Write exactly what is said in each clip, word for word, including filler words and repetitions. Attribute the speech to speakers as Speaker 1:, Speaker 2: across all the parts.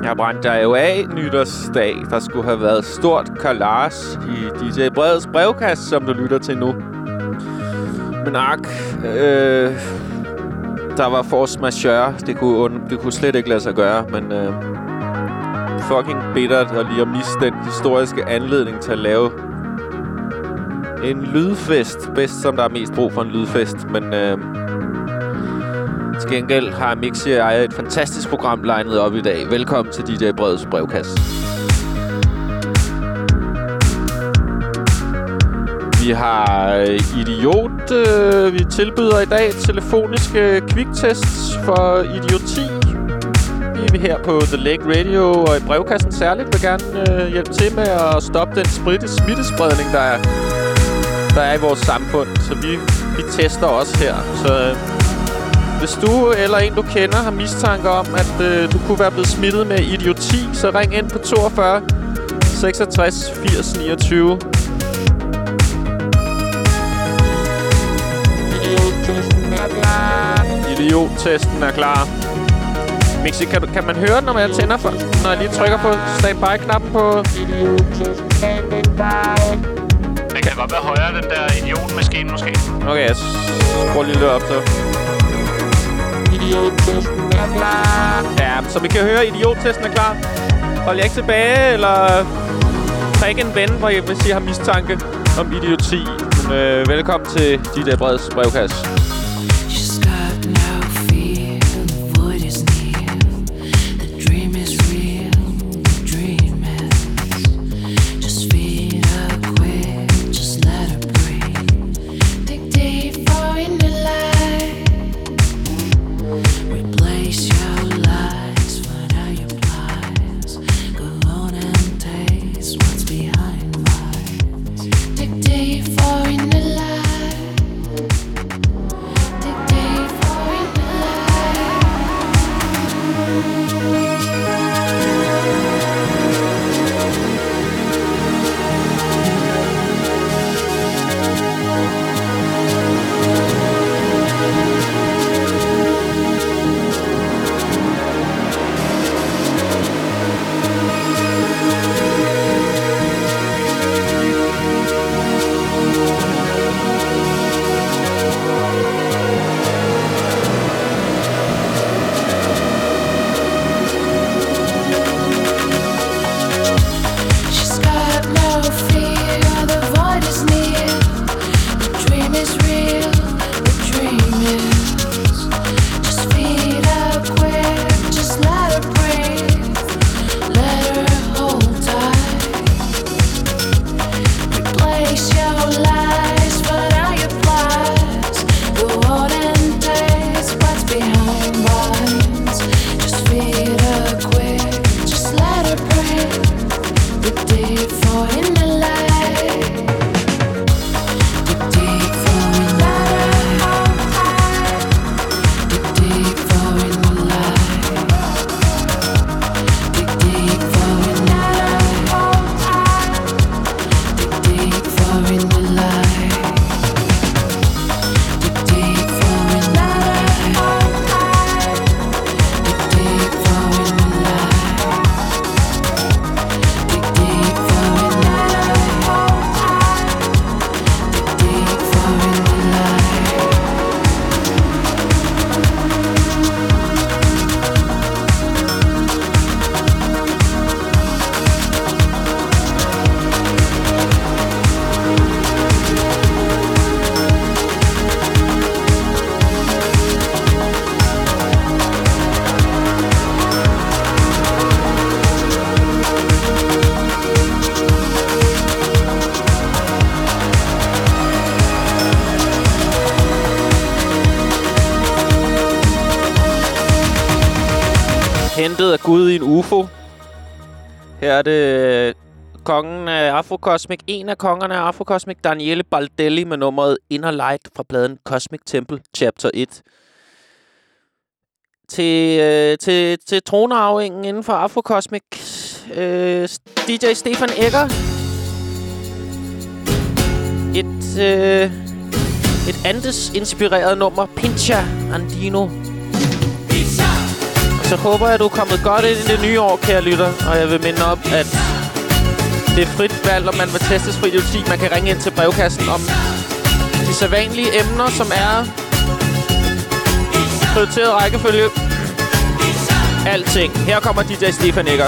Speaker 1: Jeg brændte dig jo af nytårsdag. Der skulle have været stort kalas i D J Breds brevkasse, som du lytter til nu. Men ak, øh, der var force majeure. Det kunne, det kunne slet ikke lade sig gøre, men øh, fucking bittert at lige at miste den historiske anledning til at lave en lydfest. Bedst som der er mest brug for en lydfest, men øh, til gengæld har Mixi og jeg et fantastisk program legnet op i dag. Velkommen til D J Breds brevkasse. Vi har Idiot. Øh, vi tilbyder i dag telefoniske kviktests for idioti. Vi er her på The Lake Radio, og i brevkassen særligt vil gerne øh, hjælpe til med at stoppe den spritte smittespredning, der er, der er i vores samfund. Så vi, vi tester også her. Så øh, hvis du eller en, du kender, har mistanke om, at øh, du kunne være blevet smittet med idioti, så ring ind på toogfyrre seksogtres firs niogtyve. Idiot-testen er klar. Mixi, kan, du, kan man høre den, når jeg tænder for, når jeg lige trykker på standby-knappen på...
Speaker 2: Det kan godt være højere, den der idiotmaskine måske.
Speaker 1: Okay, jeg skruer lige lidt op, så... Ja, så vi kan høre, idiot-testen er klar. Hold jer ikke tilbage, eller... Træk en ven, hvor jeg, hvis I har mistanke om idioti. Men, øh, velkommen til D J Breds brevkasse. Hentet af Gud i en U F O. Her er det kongen af Afrocosmic, en af kongerne af Afrocosmic, Daniele Baldelli, med nummeret Inner Light fra pladen Cosmic Temple Chapter et. Til, øh, til, til tronarvingen inden for Afrocosmic, øh, D J Stefan Egger. Et, øh, et Andes-inspireret nummer, Pincha Andino. Så håber jeg, at du er kommet godt ind i det nye år, kære lytter. Og jeg vil minde op, at det er frit valg, og man vil testes fri idioti. Man kan ringe ind til brevkassen om de sædvanlige emner, som er prioriteret rækkefølge. Alting. Her kommer D J Stefan Egger.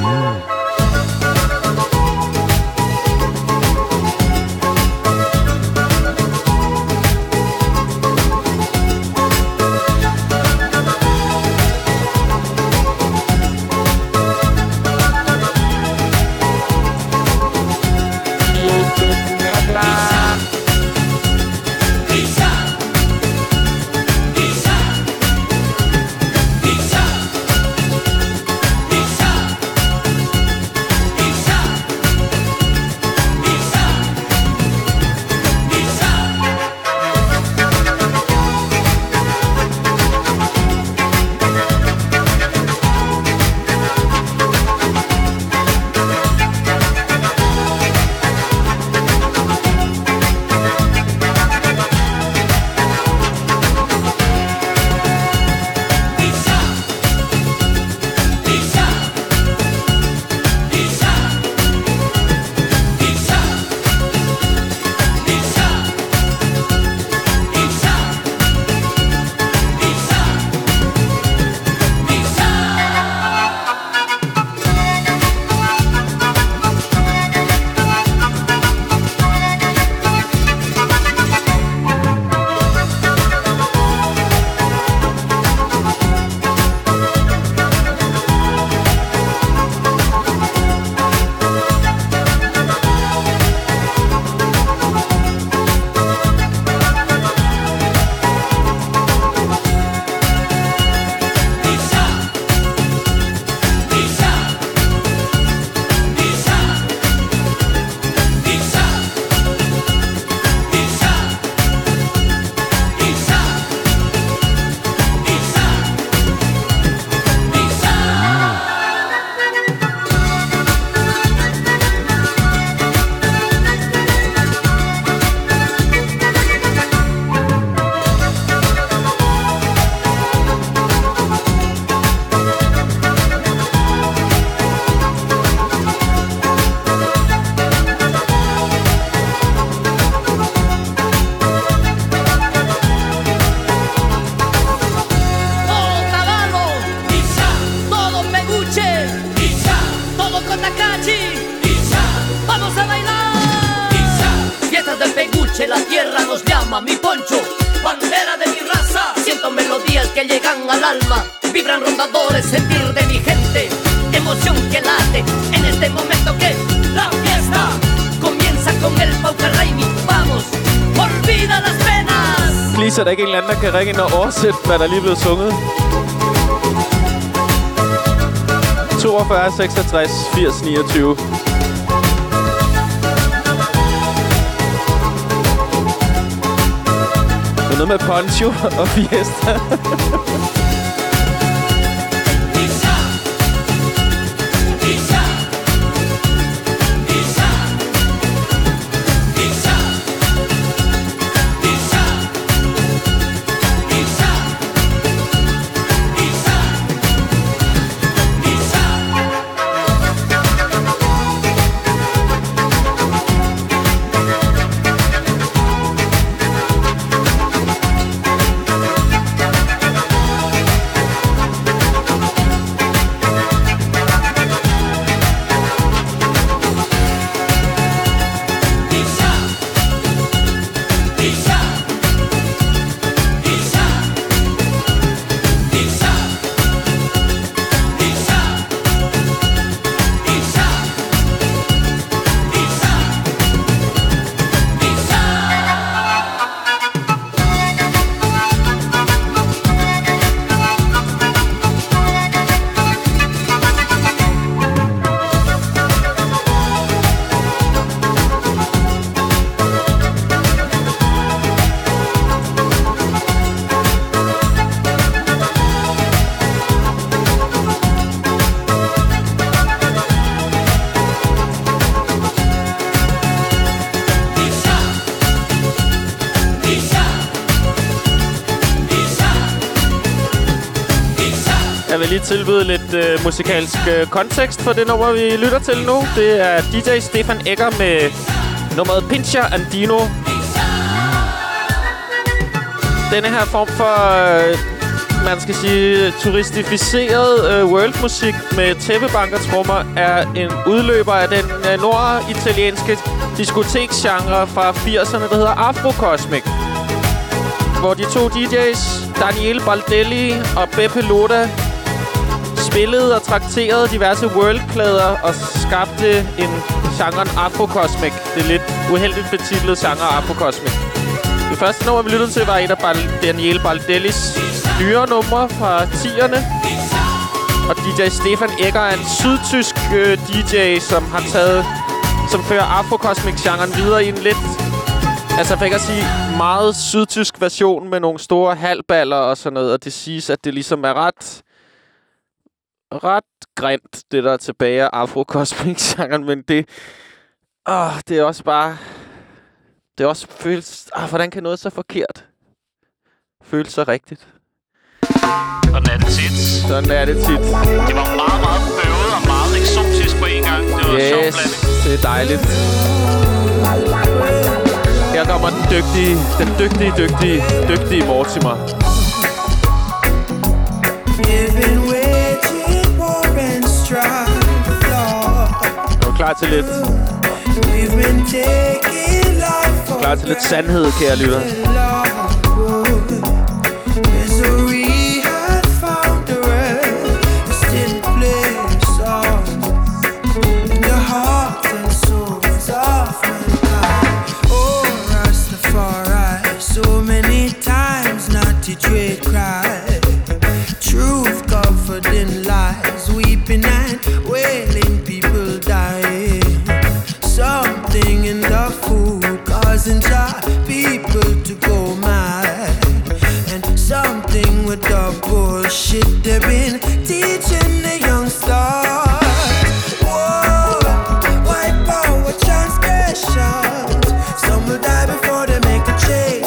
Speaker 1: Så er der ikke en eller anden, der kan ringe ind og oversætte, hvad der lige er blevet sunget. toogfyrre seksogtres firs niogtyve. Det er noget med Poncho og Fiesta. Jeg vil lige tilbyde lidt øh, musikalsk øh, kontekst for det nummer, vi lytter til nu. Det er D J Stefan Egger med nummeret Pincha Andino. Denne her form for, øh, man skal sige, turistificeret øh, worldmusik med tæppebankertrummer er en udløber af den øh, norditalienske diskoteksgenre fra firserne, der hedder Afrocosmic. Hvor de to D J's, Daniele Baldelli og Beppe Loda, spillede og trakterede diverse worldplader og skabte en genren Afrocosmic. Det er lidt uheldigt betitlet genre Afrocosmic. Det første nummer, vi lyttede til, var et af Bal- Daniele Baldellis nyere numre fra tierne. Og D J Stefan Egger er en sydtysk øh, D J, som har taget, som fører Afrocosmic-genren videre i en lidt, altså for ikke at sige, meget sydtysk version med nogle store halvballer og sådan noget. Og det siges, at det ligesom er ret, ret grimt, det der er tilbage af Afrocosmic-genren. Men det, åh, det er også bare, det er også føles, åh, hvordan kan noget så forkert føles så rigtigt?
Speaker 2: Sådan er det tit.
Speaker 1: Sådan er det tit.
Speaker 2: Det var meget, meget bøvet og meget eksotisk på en gang. Det var
Speaker 1: yes,
Speaker 2: en sjov blanding.
Speaker 1: Det er dejligt. Her kommer den dygtige, den dygtige, dygtige, dygtige Mortimer. Er du klar til lidt? Klar til lidt sandhed, kære lytter?
Speaker 3: Trade cry, truth covered in lies, weeping and wailing, people dying. Something in the food causing people to go mad, and something with the bullshit they've been teaching the youngsters. Whoa, white power transgressions. Some will die before they make a change.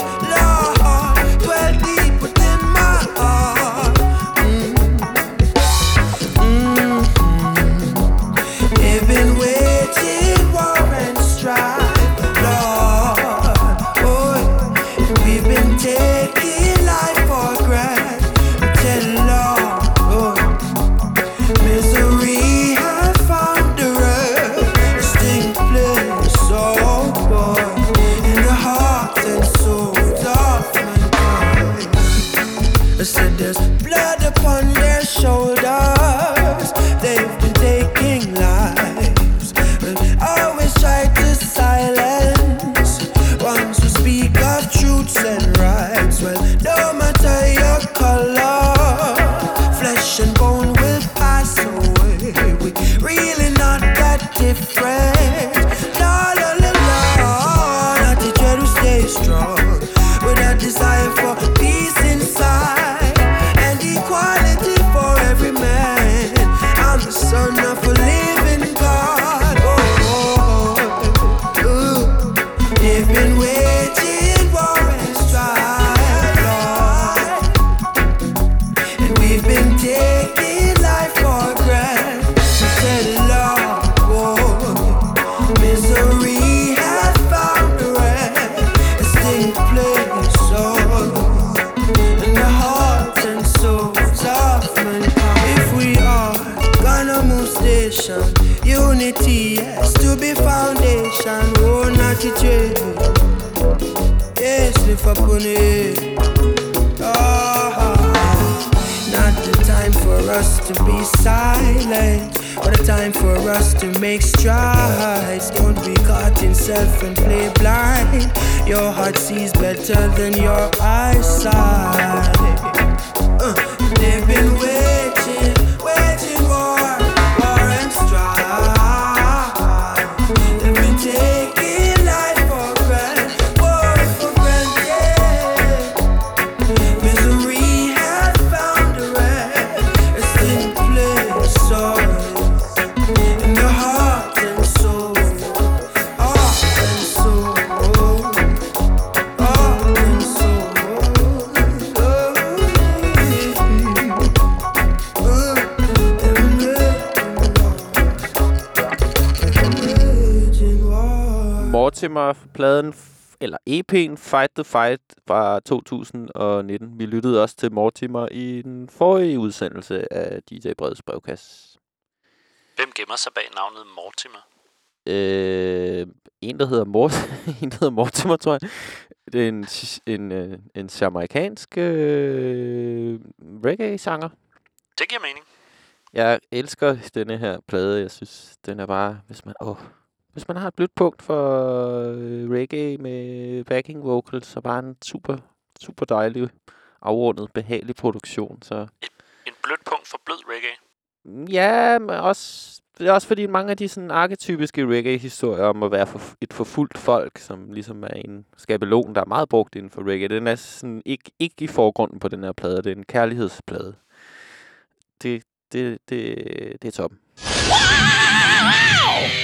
Speaker 3: Unity has to be foundation. Oh, not it yes, lift up on it. Oh, not the time for us to be silent, but a time for us to make strides. Don't be caught in self and play blind. Your heart sees better than your eyesight. uh, They've been waiting, waiting for war and strife. They've been taking life for granted, war for granted. Misery has found a resting place, so in the heart and soul, heart and soul, heart and soul.
Speaker 1: Mortimer-pladen, eller E P'en Fight the Fight fra to tusind nitten. Vi lyttede også til Mortimer i den forrige udsendelse af D J Breds brevkasse.
Speaker 4: Hvem gemmer sig bag navnet Mortimer?
Speaker 1: Øh, en, der hedder Mort en, der hedder Mortimer, tror jeg. Det er en, en, en, en jamaikansk øh, reggae-sanger.
Speaker 4: Det giver mening.
Speaker 1: Jeg elsker denne her plade. Jeg synes, den er bare... Hvis man, åh, hvis man har et blødt punkt for øh, reggae med backing vocals, så bare en super, super dejlig, afrundet, behagelig produktion. Så.
Speaker 4: Et, en blødt punkt for blød reggae?
Speaker 1: Ja, men også... Det er også fordi mange af de sådan arketypiske reggae-historier om at være for, et forfulgt folk, som ligesom er en skabelon, der er meget brugt inden for reggae, den er sådan ikke, ikke i forgrunden på den her plade. Det er en kærlighedsplade. Det, det, det, det er toppen. Wow!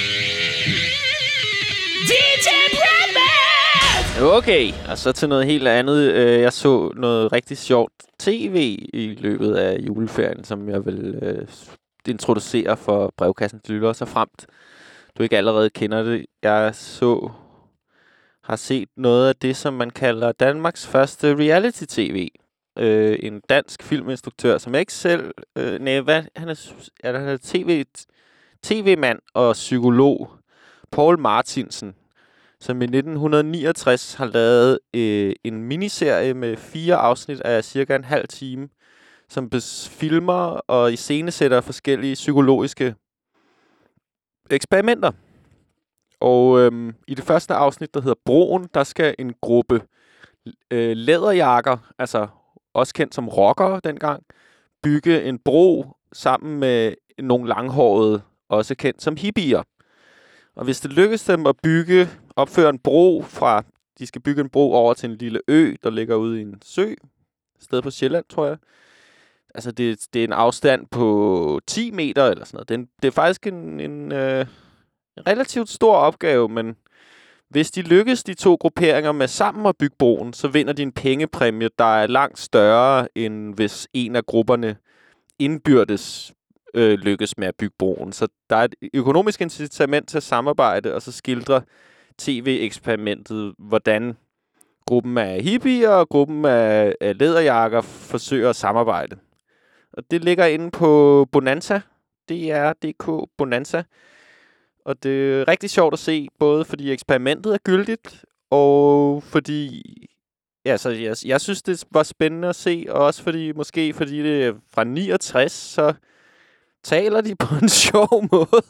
Speaker 1: D J Bradman! Okay, og så til noget helt andet. Jeg så noget rigtig sjovt tv i løbet af juleferien, som jeg vil... Øh, introducere for brevkassens lyttere, så fremt du ikke allerede kender det. Jeg så har set noget af det, som man kalder Danmarks første reality-tv. Øh, en dansk filminstruktør, som jeg ikke selv... Øh, nej, hvad? Han er, er, han er TV, tv-mand og psykolog. Poul Martinsen, som i nitten niogtres har lavet øh, en miniserie med fire afsnit af cirka en halv time, som filmer og iscenesætter forskellige psykologiske eksperimenter. Og øhm, i det første afsnit, der hedder Broen, der skal en gruppe øh, læderjakker, altså også kendt som rockere dengang, bygge en bro sammen med nogle langhårede, også kendt som hippier. Og hvis det lykkes dem at bygge, opføre en bro fra, de skal bygge en bro over til en lille ø, der ligger ude i en sø, et sted på Sjælland, tror jeg. Altså, det, det er en afstand på ti meter eller sådan noget. Det er, en, det er faktisk en, en, øh, en relativt stor opgave, men hvis de lykkes, de to grupperinger, med sammen at bygge broen, så vinder de en pengepræmie, der er langt større, end hvis en af grupperne indbyrdes øh, lykkes med at bygge broen. Så der er et økonomisk incitament til at samarbejde, og så skildrer tv-eksperimentet, hvordan gruppen af hippier og gruppen af, af læderjakker forsøger at samarbejde. Og det ligger inde på Bonanza, D R punktum D K Bonanza. Og det er rigtig sjovt at se, både fordi eksperimentet er gyldigt, og fordi, ja, så jeg, jeg synes, det var spændende at se, og også fordi, måske fordi det er fra niogtres, så taler de på en sjov måde.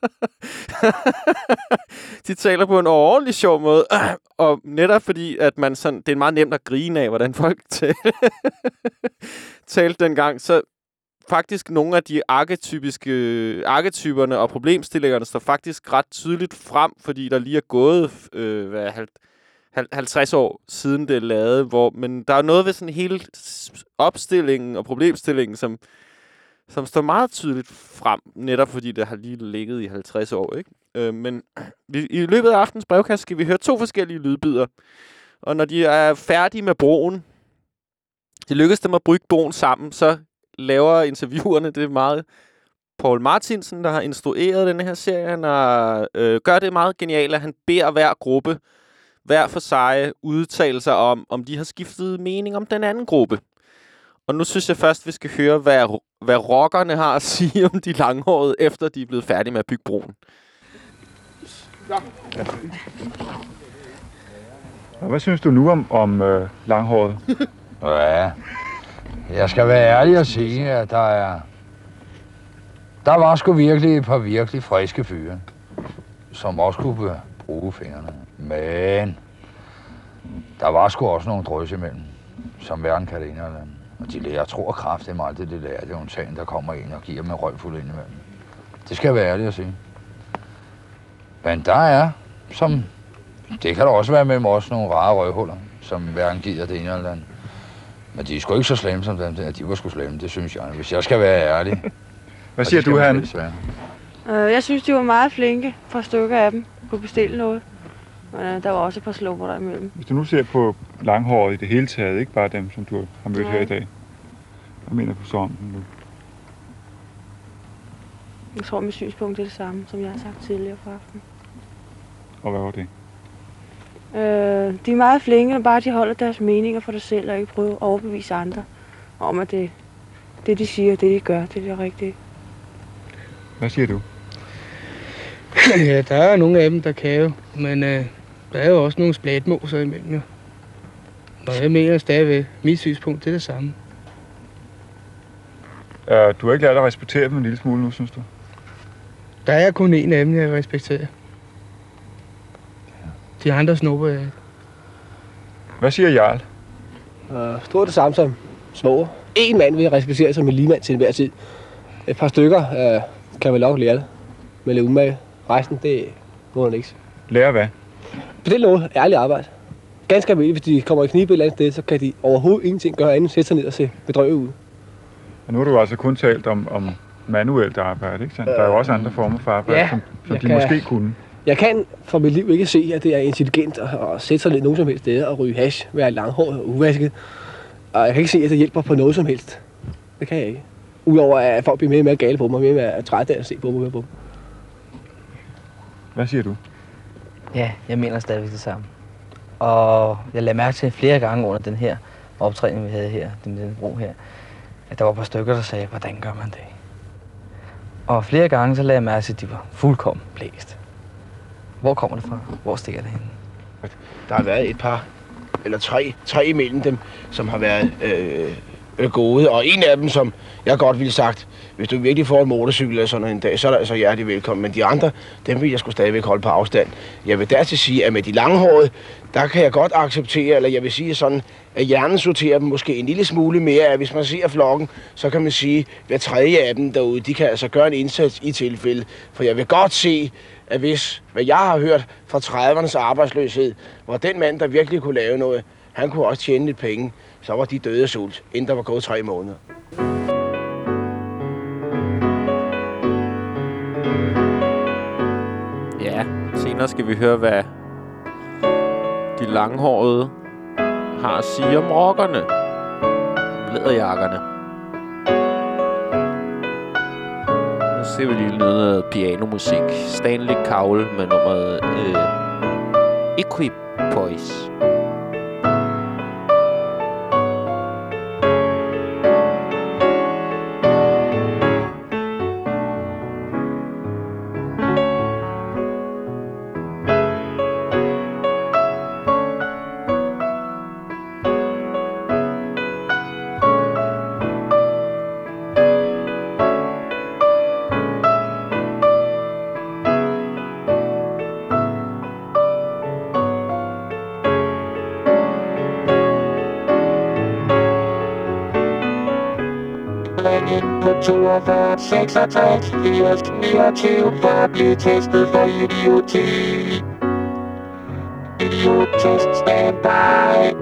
Speaker 1: De taler på en overordentlig sjov måde, og netop fordi, at man sådan, det er meget nemt at grine af, hvordan folk talte, talte dengang, så faktisk nogle af de arketypiske arketyperne og problemstillingerne står faktisk ret tydeligt frem, fordi der lige er gået øh, hvad, halvtreds år siden det er lavet, hvor, men der er noget ved sådan hele opstillingen og problemstillingen, som som står meget tydeligt frem, netop fordi det har lige ligget i halvtreds år, ikke? Øh, men i, i løbet af aftens brevkasse skal vi høre to forskellige lydbider. Og når de er færdige med broen, det lykkes dem at bygge broen sammen, så laver interviewerne det meget. Poul Martinsen, der har instrueret den her serie, han har, øh, gør det meget genialt, at han beder hver gruppe, hver for sig, udtale sig om, om de har skiftet mening om den anden gruppe. Og nu synes jeg først, vi skal høre, hvad, hvad rockerne har at sige om de langhårede, efter de er blevet færdige med at bygge broen.
Speaker 5: Ja. Og hvad synes du nu om, om øh, langhåret?
Speaker 6: Ja, jeg skal være ærlig og sige, at der er... Der var sgu virkelig et par virkelig friske fyre, som også kunne bruge fingrene. Men der var sgu også nogle drøs imellem, som hverken kan det ene eller andet. Og de lærer, jeg tror kraft, det er meget det, de lærer. Det er jo en ting, der kommer ind og giver dem en røgfuld ind imellem. Det skal jeg være ærlig at sige. Men der er, som... Det kan der også være mellem os nogle rare røghuller, som hverken giver det ene eller andet. Men de er sgu ikke så slemme som dem der. De var sgu slemme, det synes jeg. Hvis jeg skal være ærlig.
Speaker 5: Hvad siger du, Hanne?
Speaker 7: Uh, jeg synes, de var meget flinke. For et stykker af dem kunne bestille noget. Men uh, der var også et par slumper der imellem.
Speaker 5: Hvis du nu ser på langhåret i det hele taget, ikke bare dem, som du har mødt ja. her i dag. Hvad mener du så om dem nu?
Speaker 7: Jeg tror, mit synspunkt er det samme, som jeg har sagt tidligere på aftenen.
Speaker 5: Og hvad var det?
Speaker 7: Øh, de er meget flinke, når bare de holder deres meninger for sig selv og ikke prøver at overbevise andre om, at det, det de siger, det de gør, det er det rigtige.
Speaker 5: Hvad siger du?
Speaker 8: Ja, der er nogle af dem, der kan jo, men øh, der er jo også nogle splatmoser imellem, jo. Og jeg mener stadigvæk, mit synspunkt, det er det samme.
Speaker 5: Uh, du har ikke lært at respektere dem en lille smule nu, synes du?
Speaker 8: Der er kun en af dem, jeg respekterer. De andre snupper jeg.
Speaker 5: Hvad siger Jarl?
Speaker 9: Uh, stort det samme som små. En mand vil respektere som en ligemand til enhver tid. Et par stykker uh, kan vel nok lære det. Men lidt umage. Resten, det må han ikke.
Speaker 5: Lære hvad?
Speaker 9: På den måde, ærligt arbejde. Ganske almindeligt, hvis de kommer i knibe et eller andet sted, så kan de overhovedet ingenting gøre andet end sætte sig ned og se bedrøvet ud.
Speaker 5: Og nu har du altså kun talt om, om manuelt arbejde, ikke sandt? Der er jo også andre former for arbejde,
Speaker 9: ja,
Speaker 5: som, som de
Speaker 9: kan,
Speaker 5: måske kunne.
Speaker 9: Jeg kan for mit liv ikke se, at det er intelligent at, at sætte sig ned nogen som helst steder og ryge hash, være langhåret og uvasket. Og jeg kan ikke se, at det hjælper på noget som helst. Det kan jeg ikke. Udover at folk bliver mere og mere gale på mig, mere og mere trætte af at se på mig. På.
Speaker 5: Hvad siger du?
Speaker 10: Ja, jeg mener stadigvæk det samme. Og jeg lagde mærke til flere gange under den her optræning, vi havde her, den, den bro her, at der var et par stykker, der sagde, hvordan gør man det? Og flere gange så lagde jeg mærke til, at de var fuldkommen blæst. Hvor kommer det fra? Hvor stikker det henne?
Speaker 11: Der har været et par, eller tre, tre imellem dem, som har været øh, gode. Og en af dem, som jeg godt ville sagt, hvis du virkelig får en motorcykel eller sådan en dag, så er der altså hjertelig velkommen. Men de andre, dem vil jeg sgu stadigvæk holde på afstand. Jeg vil dertil sige, at med de langhårede, der kan jeg godt acceptere, eller jeg vil sige sådan, at hjernen sorterer dem måske en lille smule mere. At hvis man ser flokken, så kan man sige, at hver tredje af dem derude, de kan altså gøre en indsats i tilfælde. For jeg vil godt se, at hvis, hvad jeg har hørt fra tredivernes arbejdsløshed, hvor den mand, der virkelig kunne lave noget, han kunne også tjene lidt penge, så var de døde af sult, inden der var gået tre måneder.
Speaker 1: Ja, senere skal vi høre, hvad de langhårede har at sige om rockerne. Læderjakkerne. Nu ser vi lige noget pianomusik. Stanley Cowell med nummeret øh, Equipoise.
Speaker 12: toogfyrre, seksogtres, firs, niogtyve for at blive testet for idioti. Idiot-test standby.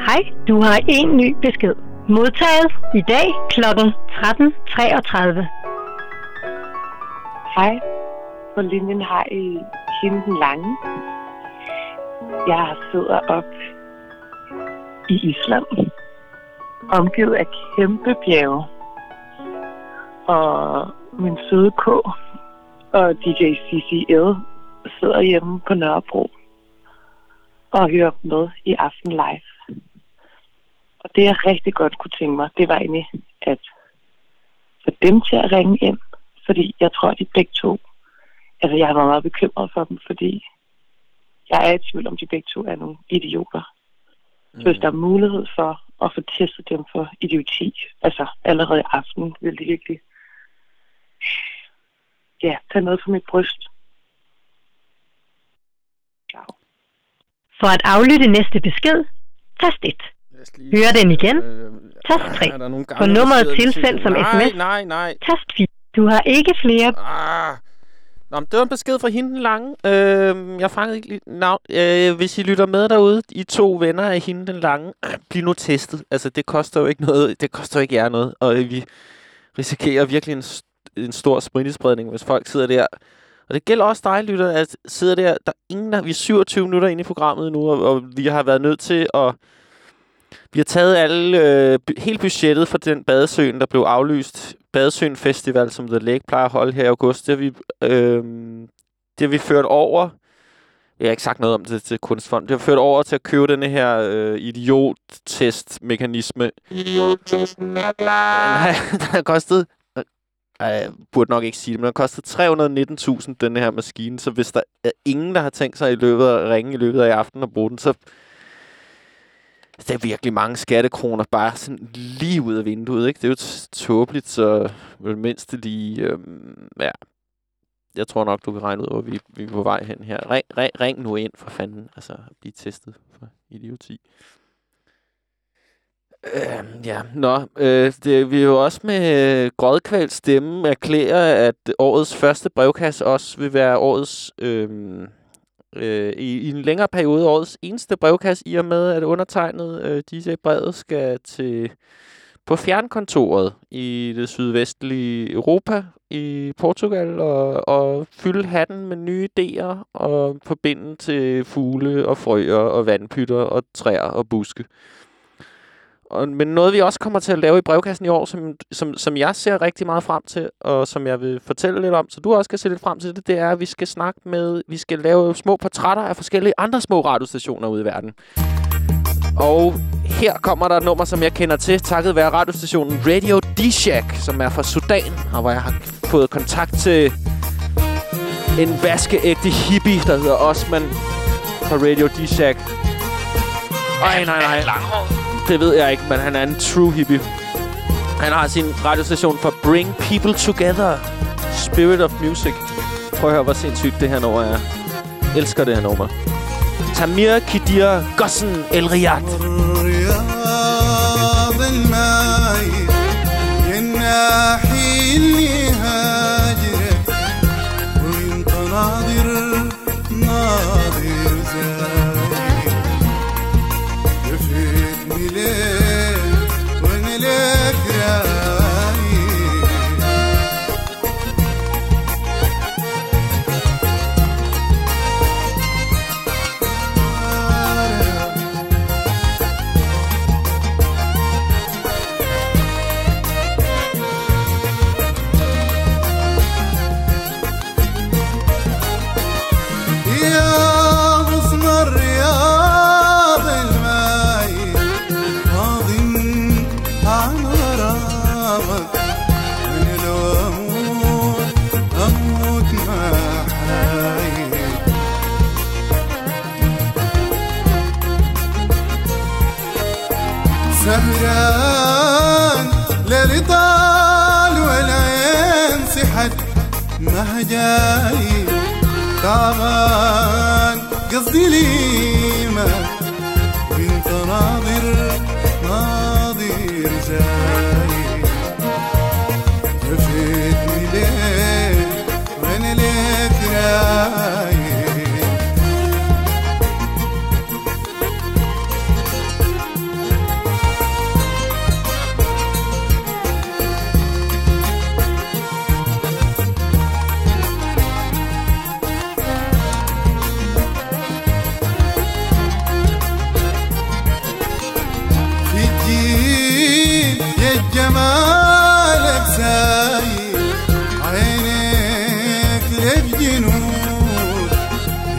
Speaker 13: Hej, du har en ny besked. Modtaget i dag klokken tretten treogtredive.
Speaker 14: Hej, på linjen har I hende den lange. Jeg sidder op i Island, omgivet af kæmpe bjerge. Og min søde K og D J C C L sidder hjemme på Nørrebro og hører med i Aften Live. Og det jeg rigtig godt kunne tænke mig, det var egentlig at få dem til at ringe ind, fordi jeg tror, de begge to, altså jeg har været meget bekymret for dem, fordi jeg er i tvivl om, de begge to er nogle idioter. Mm. Så hvis der er mulighed for at få testet dem for idioti, altså allerede i aften, vil det virkelig ja, tage noget fra mit bryst. Ciao.
Speaker 13: For at aflytte næste besked, tast et. Hør den igen.
Speaker 1: Øh,
Speaker 13: tast tre. På nummeret tilsendt som
Speaker 1: nej,
Speaker 13: sms.
Speaker 1: Nej, nej, nej.
Speaker 13: Tast fire. Du har ikke flere.
Speaker 1: Ah. Nå, men det var en besked fra hende den lange. Øh, jeg fangede ikke lige navn. Øh, hvis I lytter med derude, I to venner af hende den lange, bliv nu testet. Altså, det koster jo ikke noget. Det koster jo ikke jer noget. Og vi risikerer virkelig en, en stor smittespredning, hvis folk sidder der. Og det gælder også dig, lytter, at sidder der. Der er ingen, der, vi er syvogtyve minutter inde i programmet nu, og, og vi har været nødt til at... Vi har taget alle, øh, hele budgettet for den badesøen, der blev aflyst. Badesøen Festival, som The Lake plejer at holde her i august. Det har vi, øh, det har vi ført over. Jeg har ikke sagt noget om det til Kunstfonden. Det har ført over til at købe denne her øh, idiot-test-mekanisme.
Speaker 12: Idiot-testen er klar.
Speaker 1: Nej, den har kostet... Jeg burde nok ikke sige det, men den har kostet tre hundrede og nitten tusind, den her maskine. Så hvis der er ingen, der har tænkt sig i løbet af ringe i løbet af aften og bruge den, så... Det er virkelig mange skattekroner bare sådan lige ud af vinduet, ikke? Det er jo tåbeligt, så det mindste lige... Øhm, ja, jeg tror nok, du kan regne ud, hvor vi, vi er på vej hen her. Ring, ring, ring nu ind for fanden, altså blive testet for idioti. Øh, ja, nå, øh, det, vi er jo også med øh, grådkvalt stemme erklærer, at årets første brevkasse også vil være årets... Øh, Øh, i, I en længere periode årets eneste brevkasse, i og med at undertegnet øh, D J brevet skal til på fjernkontoret i det sydvestlige Europa, i Portugal, og, og fylde hatten med nye idéer og forbinde til fugle og frøer og vandpytter og træer og buske. Og, men noget, vi også kommer til at lave i brevkassen i år, som, som, som jeg ser rigtig meget frem til, og som jeg vil fortælle lidt om, så du også skal se lidt frem til det, det er, at vi skal snakke med, vi skal lave små portrætter af forskellige andre små radiostationer ude i verden. Og her kommer der et nummer, som jeg kender til, takket være radiostationen Radio D-Shack, som er fra Sudan, og hvor jeg har fået kontakt til en vaskeægte hippie, der hedder Osman fra Radio D-Shack. Ej, nej, nej. Det ved jeg ikke, men han er en true hippie. Han har sin radiostation for Bring People Together. Spirit of Music. Prøv at høre, hvor sindssygt det her nummer er. Jeg elsker det her nummer. Tamir Kidir Gossen El Riyad.
Speaker 15: سهران ليلي طال والعين سحت ما جاي تعبان قصدي ليما بنت ناظر ناظر جاي رفيتني ليه وانا ليك راي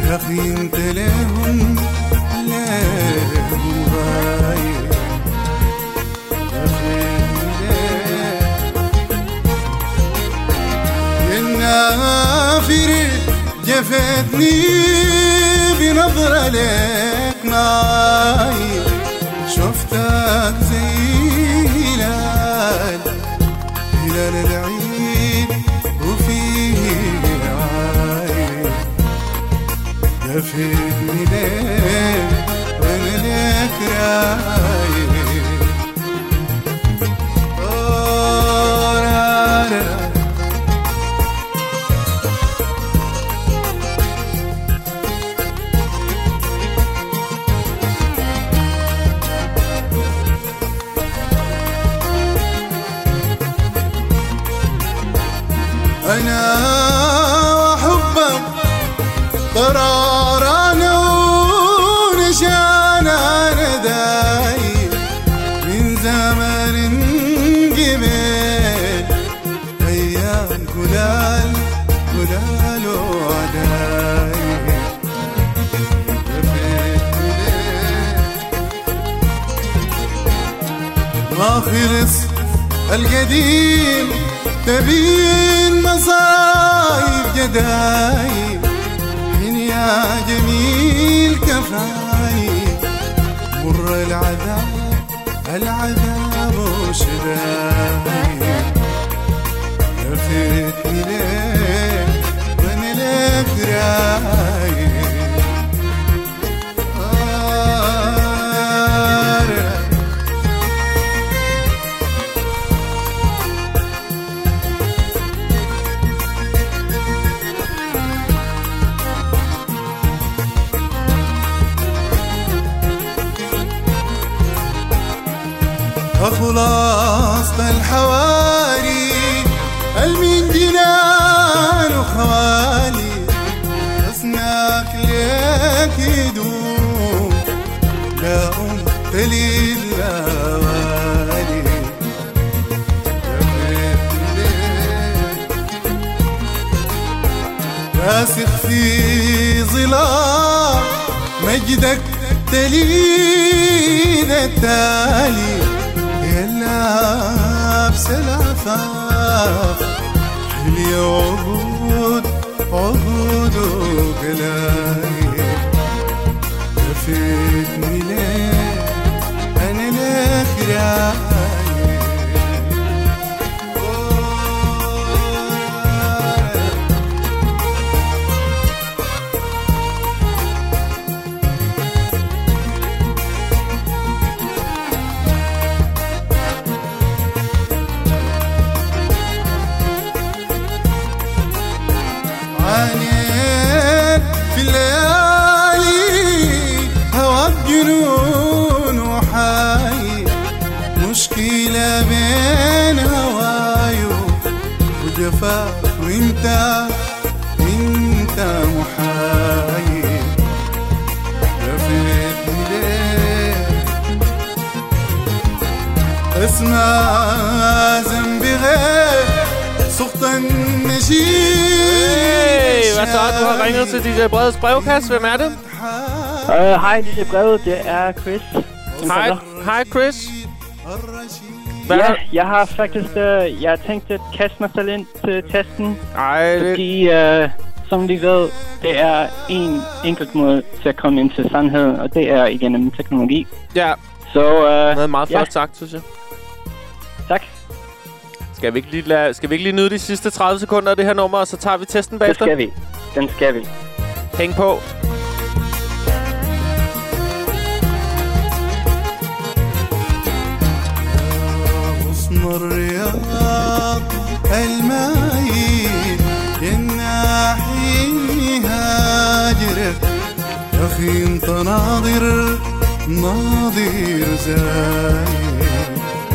Speaker 15: يا أخي انت لهم لهم غاية يا أخي ليه يا النافر جفتني بنظرة لك معاي شفتك زي هلال هلال العيد وفيه عايد جفتني ليه وانا لك رايد أوه لا لا أنا وحبك قرارنا ونشانا نداي من زمن قبل أيام قلال قلال وعداي ما خلص القديم تبين مصايب جداي حين يا جميل كفاي مر العذاب العذاب وشداي لفتني ليه وانا لك راي خلاصة الحواري المين جنان وخوالي حسنك ليك يدوم لا أم تليد لا والي راسخ في ظلال مجدك تليد التالي لابس العفاف حلي عهود عهود وقلاي لفتني ليه أنا لك راي عانيت في الليالي هواك جنون وحاي مشكلة بين هوايو وجفاك وانت انت محاي لفتني ليه اسمع ذنبي غير سخط النشيد.
Speaker 1: Hvad så? Du har ringet til D J Breds brevkasse. Hvem er det?
Speaker 16: Uh, hej, D J Brevet. Det er Chris.
Speaker 1: Hej, hej Chris.
Speaker 16: Hvad? Ja, jeg har faktisk uh, jeg har tænkt at kaste mig selv ind til testen.
Speaker 1: Ej,
Speaker 16: fordi, uh, som de ved, det er en enkelt måde til at komme ind til sandheden, og det er igennem teknologi.
Speaker 1: Ja.
Speaker 16: Så, uh,
Speaker 1: noget meget flot
Speaker 16: ja.
Speaker 1: sagt, synes jeg.
Speaker 16: Tak.
Speaker 1: Skal vi, ikke lige lade, skal vi ikke lige nyde de sidste tredive sekunder af det her nummer, og så tager vi testen bagefter?
Speaker 16: Det skal vi. Den skal vi.
Speaker 1: Hæng på.
Speaker 15: الرياض المايل الناحي هاجرك يا أخي انت ناظر ناظر زايد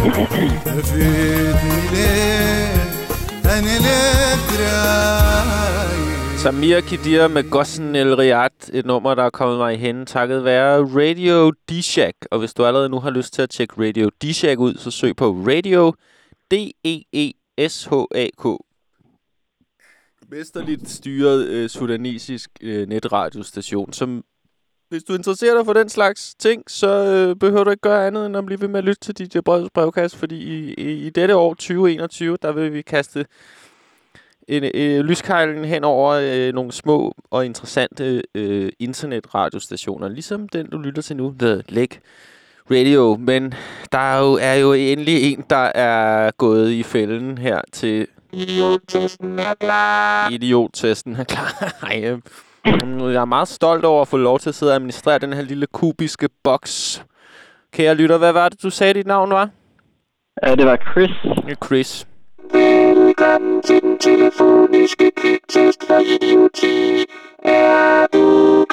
Speaker 15: لفتني ليه أنا لك رايد.
Speaker 1: Samir Kidir med Gossen El Riyad, et nummer, der er kommet mig i hende, takket være Radio D-Shack. Og hvis du allerede nu har lyst til at tjekke Radio D-Shack ud, så søg på Radio D E E S H A K. mesterligt styret øh, sudanesisk øh, netradiostation, som hvis du interesserer dig for den slags ting, så øh, behøver du ikke gøre andet end at blive ved med at lytte til D J Breds brevkasse, fordi i, i, i dette år tyve enogtyve, der vil vi kaste en, øh, lyskejlen hen over øh, nogle små og interessante øh, internetradiostationer, ligesom den, du lytter til nu, The Lake Radio. Men der er jo, er jo endelig en, der er gået i fælden her til... Idiottesten er klar! Idiottesten er klar. Ej, øh. Jeg er meget stolt over at få lov til at sidde og administrere den her lille kubiske boks. Kære lytter, hvad var det, du sagde, dit navn var?
Speaker 16: Ja, det var Chris.
Speaker 1: Ja, Chris.
Speaker 12: Velkommen til den telefoniske kviktest for idioti. Er du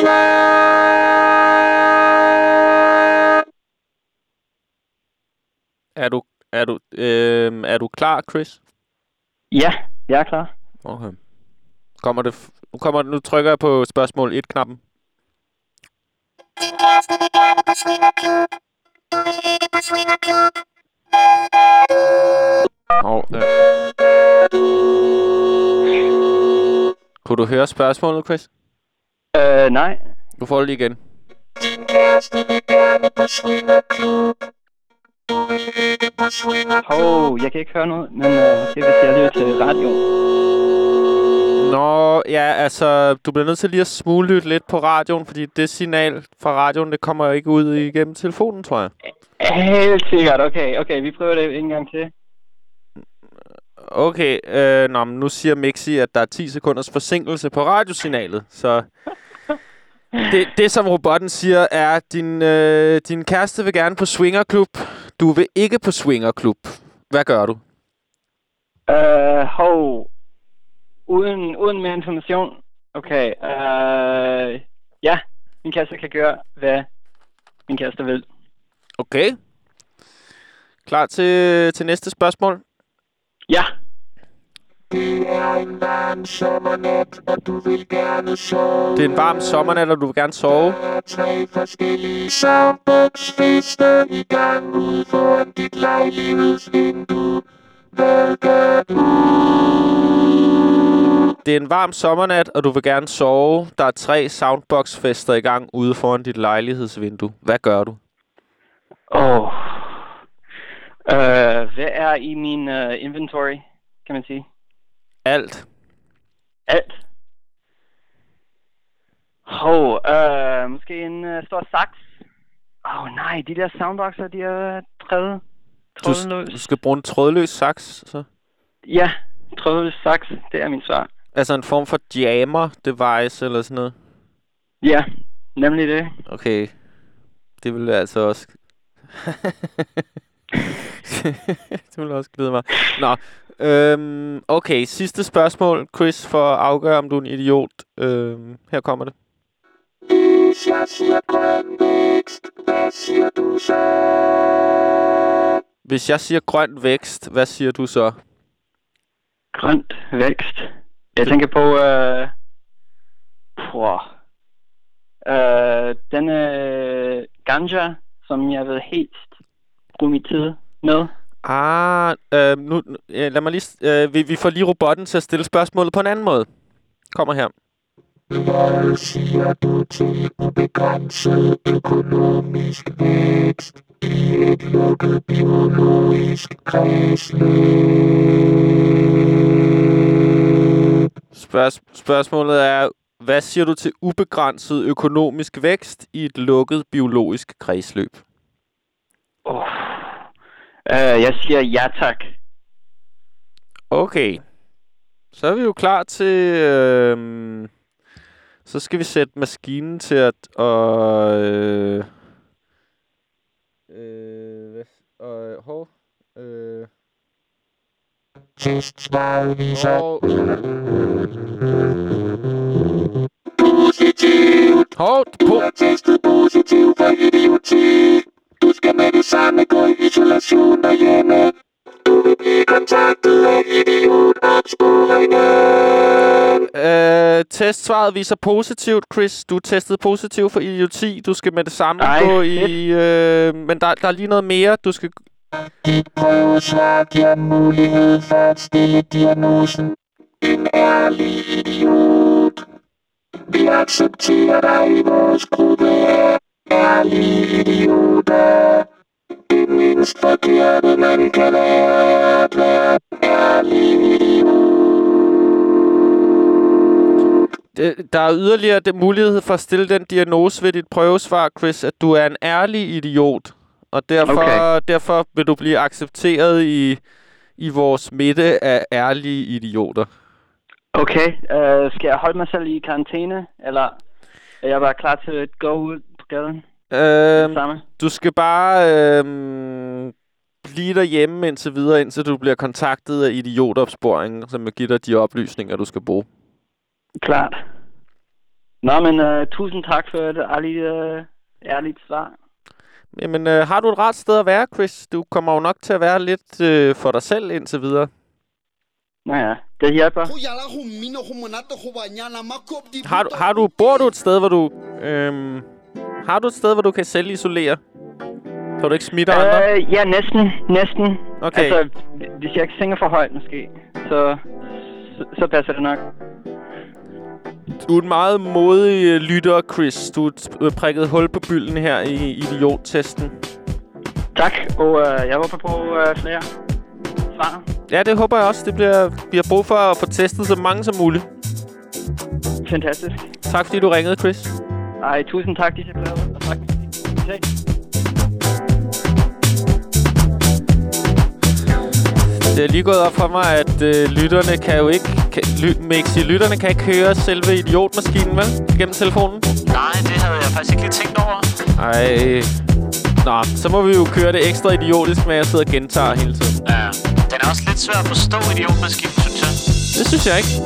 Speaker 12: klar?
Speaker 1: Er du, er du, øh, er du klar, Chris?
Speaker 16: Ja, jeg er klar.
Speaker 1: Okay. Kommer det f- nu, kommer det, nu trykker jeg på spørgsmål et-knappen. Oh, øh. Kunne du høre spørgsmålet, Chris?
Speaker 16: Øh, nej.
Speaker 1: Du får det lige igen.
Speaker 12: Din kæreste vil gerne på swingerklub. Du vil ikke på swingerklub.
Speaker 16: Hov, jeg kan ikke høre noget, men øh, måske hvis jeg lytter til radio.
Speaker 1: Nå, ja, altså, du bliver nødt til lige at smuglytte lidt på radioen, fordi det signal fra radioen, det kommer jo ikke ud igennem telefonen, tror jeg.
Speaker 16: Helt sikkert, okay, okay, vi prøver det en gang til.
Speaker 1: Okay, øh, nå, men nu siger Mixi, at der er ti sekunders forsinkelse på radiosignalet, så... Det, det som robotten siger, er, at din, øh, din kæreste vil gerne på swingerklub. Du vil ikke på swingerklub. Hvad gør du?
Speaker 16: Øh, hov... Uden, uden mere information. Okay. Øh, ja, min kæreste kan gøre, hvad min kæreste vil.
Speaker 1: Okay. Klar til, til næste spørgsmål?
Speaker 16: Ja.
Speaker 12: Det er en varm sommernat, og du vil gerne sove.
Speaker 1: Det er en varm sommernat, og du vil gerne sove.
Speaker 12: Der er tre forskellige soundbox-fester i gang ude foran dit lejlighedsvindue. Hvad gør du?
Speaker 1: Det er en varm sommernat, og du vil gerne sove. Der er tre soundbox-fester i gang ude foran dit lejlighedsvindue. Hvad gør du?
Speaker 16: Åh. Oh. Uh, hvad er i min uh, inventory, kan man sige?
Speaker 1: Alt.
Speaker 16: Alt? Hov, uh, måske en uh, stor saks? Åh oh, nej, de der soundboxer, de er træde.
Speaker 1: Du, du skal bruge en trådløs saks, så?
Speaker 16: Ja, trådløs saks, det er min svar.
Speaker 1: Altså en form for jammer device eller sådan noget?
Speaker 16: Ja, nemlig det.
Speaker 1: Okay. Det ville altså også... det ville også glæde mig. Nå, øhm, okay. Sidste spørgsmål, Chris, for at afgøre, om du er en idiot. Øhm, her kommer det.
Speaker 12: Hvis jeg siger grøn vækst, hvad siger du så?
Speaker 1: Hvis jeg siger grøn vækst, hvad siger du så?
Speaker 16: Grønt vækst. Jeg tænker på, øh... Puh. Øh, denne ganja, som jeg vil helst bruge min tid med.
Speaker 1: Ah, øh, nu, øh, lad mig lige... Øh, vi, vi får lige robotten til at stille spørgsmålet på en anden måde. Kommer her.
Speaker 12: Hvad siger du til ubegrænset økonomisk vækst i et lukket biologisk kredsløb?
Speaker 1: Spørg- spørgsmålet er, hvad siger du til ubegrænset økonomisk vækst i et lukket biologisk kredsløb?
Speaker 16: Oh. Uh, jeg siger ja tak.
Speaker 1: Okay. Så er vi jo klar til... Øh, så skal vi sætte maskinen til at... Og, øh, øh, hvad, og, hov, øh,
Speaker 12: Testsvaret viser
Speaker 1: hov,
Speaker 12: positivt.
Speaker 1: Hov,
Speaker 12: Du er testet positiv for idioti. Du skal med det samme gå i isolation derhjemme. Du vil blive kontaktet af idiotopsporingen.
Speaker 1: Øh, testsvaret viser positivt, Chris. Du er testet positiv for idioti. Du skal med det samme
Speaker 16: Ej,
Speaker 1: gå i... Øh, men der, der er lige noget mere, du skal...
Speaker 12: Dit prøvesvar giver mulighed for at stille diagnosen. En ærlig idiot. Vi accepterer dig i vores gruppe af ærlige idioter. Det mindst forkerte, man kan være at være ærlig idiot.
Speaker 1: Der er yderligere den mulighed for at stille den diagnose ved dit prøvesvar, Chris, at du er en ærlig idiot. Og derfor, okay. derfor vil du blive accepteret i, i vores midte af ærlige idioter.
Speaker 16: Okay, uh, skal jeg holde mig selv i karantæne, eller er jeg bare klar til at gå ud på gaden?
Speaker 1: Øhm, du skal bare øhm, blive derhjemme indtil videre, indtil du bliver kontaktet af idiotopsporingen, som vil give dig de oplysninger, du skal bruge.
Speaker 16: Klart. Nå, men uh, tusind tak for et ærligt, uh, ærligt svar.
Speaker 1: Jamen, øh, har du et rart sted at være, Chris? Du kommer jo nok til at være lidt øh, for dig selv indtil videre.
Speaker 16: Nå ja, det hjælper.
Speaker 1: Har du, har du, bor du et sted, hvor du... Øhm, har du et sted, hvor du kan selv isolere? Så du ikke smitter øh, andre?
Speaker 16: Ja, næsten. Næsten.
Speaker 1: Okay.
Speaker 16: Altså, hvis jeg ikke synger for højt måske, så, så, så passer det nok.
Speaker 1: Du er en meget modig lytter, Chris. Du er prikket hul på bylden her i idiot-testen.
Speaker 16: Tak, og øh, jeg håber på øh, flere svar.
Speaker 1: Ja, det håber jeg også. Det bliver, bliver brug for at få testet så mange som muligt.
Speaker 16: Fantastisk.
Speaker 1: Tak fordi du ringede, Chris.
Speaker 16: Ej, tusind tak, D J Brede. Og tak. Okay.
Speaker 1: Det er lige gået op for mig, at øh, lytterne kan jo ikke... Kan, ly, Mixi, lytterne kan ikke høre selve idiotmaskinen, vel? Gennem telefonen?
Speaker 4: Nej, det havde jeg faktisk ikke lige tænkt over.
Speaker 1: Ej... Nå, så må vi jo køre det ekstra idiotisk med, at jeg sidder og gentager hele tiden.
Speaker 4: Ja, den er også lidt svær at forstå, idiotmaskinen, synes jeg.
Speaker 1: Det synes jeg ikke.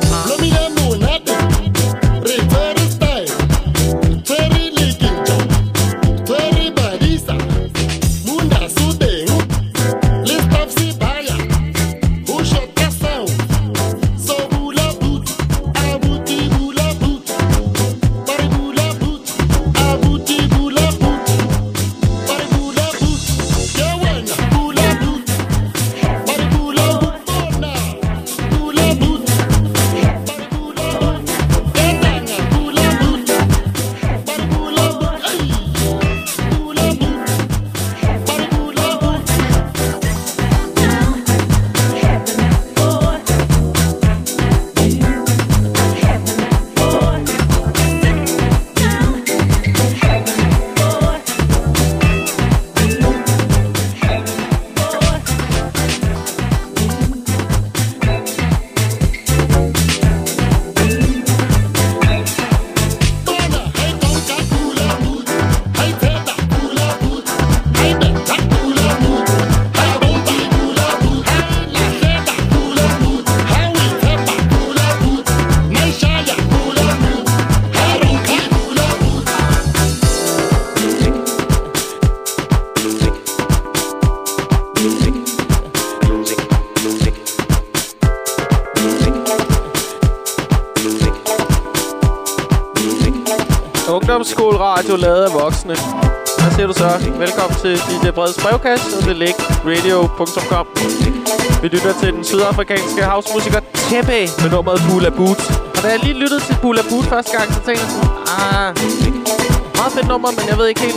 Speaker 1: Ungdomsskoleradio lavet af voksne. Hvad siger du så? Velkommen til D J Breds brevkasse og til læg radio punktum com. Vi lytter til den sydafrikanske housemusiker Tepe med nummeret Bula Boot. Og da jeg lige lyttede til Bula Boot første gang, så tænkte jeg sådan, ah, meget fedt nummer, men jeg ved ikke helt.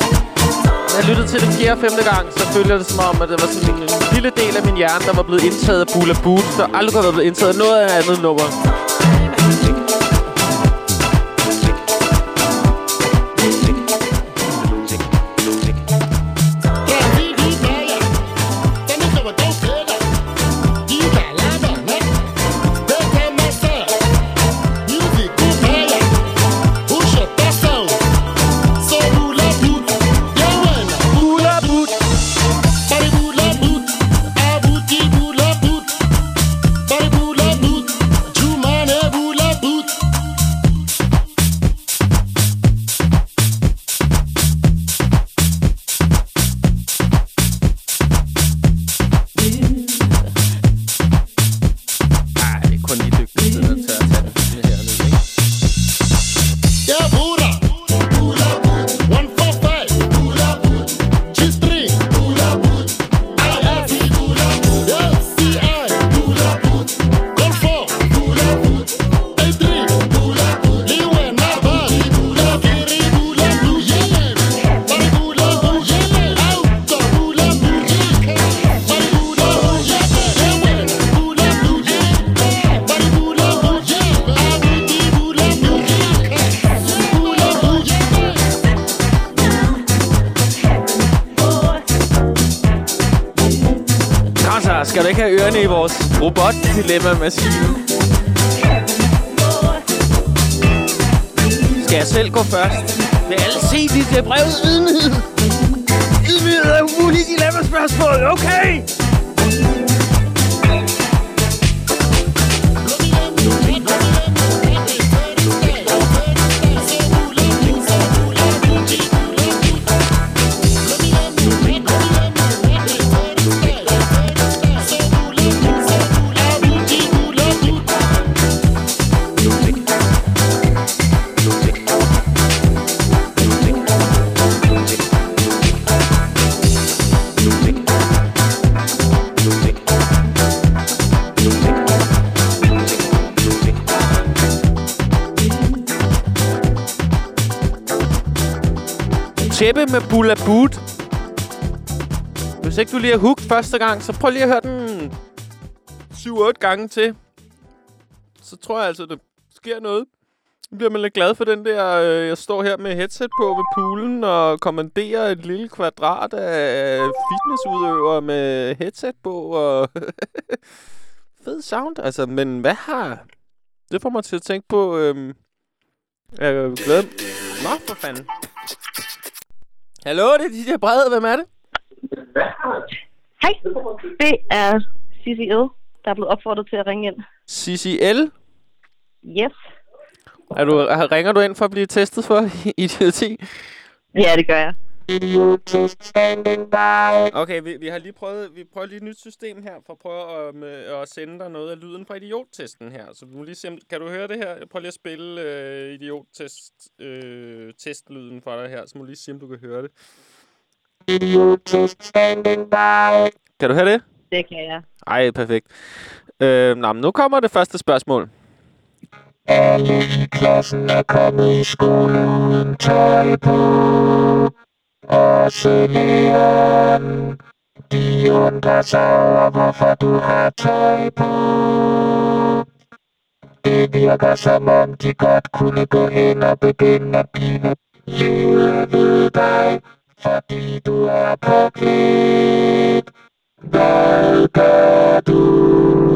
Speaker 1: Da jeg lyttede til det fjerde og femte gang, så følte jeg det som om, at det var sådan en lille del af min hjerne, der var blevet indtaget af Bula Boot, der aldrig har været blevet indtaget af noget af andet nummer.
Speaker 17: Juma
Speaker 1: Skal du ikke have ørerne i vores robot-dilemma-maskine? Skal jeg selv gå først? Vil alle se D J Brevets ydmyghed? Ydmyghed er umuligt dilemma-spørgsmål, okay? Tæppe med Bulla Boot. Hvis ikke du lige har hooked første gang, så prøv lige at høre den syv otte gange til. Så tror jeg altså, det sker noget. Så bliver man lidt glad for den der, øh, jeg står her med headset på ved poolen og kommanderer et lille kvadrat af fitnessudøvere med headset på og fed sound. Altså, men hvad har... Det får mig til at tænke på... Øh... Jeg er glad. Nå, for fanden. Hallo, det er D J Brede. Hvem er det?
Speaker 17: Hej, det er C C L, der er blevet opfordret til at ringe ind.
Speaker 1: C C L?
Speaker 17: Yes.
Speaker 1: Er du, ringer du ind for at blive testet for idioti?
Speaker 17: Ja, det gør jeg.
Speaker 1: Okay, vi, vi har lige prøvet, vi prøver lige et nyt system her, for at prøve at, med, at sende dig noget af lyden fra idiottesten her. Så du må lige se, kan du høre det her? Jeg prøver lige at spille øh, idiottest, øh, testlyden fra dig her, så må du lige se, om du kan høre det. Kan du høre det?
Speaker 17: Det kan jeg.
Speaker 1: Ej, perfekt. Øh, nå, men nu kommer det første spørgsmål.
Speaker 12: Alle i klassen er kommet i skole uden tøj på. Også læreren. De undrer sig over, hvorfor du har tøj på. Det virker som om, de godt kunne gå hen og begynde at blive lede ved dig, fordi du er påklædt. Hvad gør du?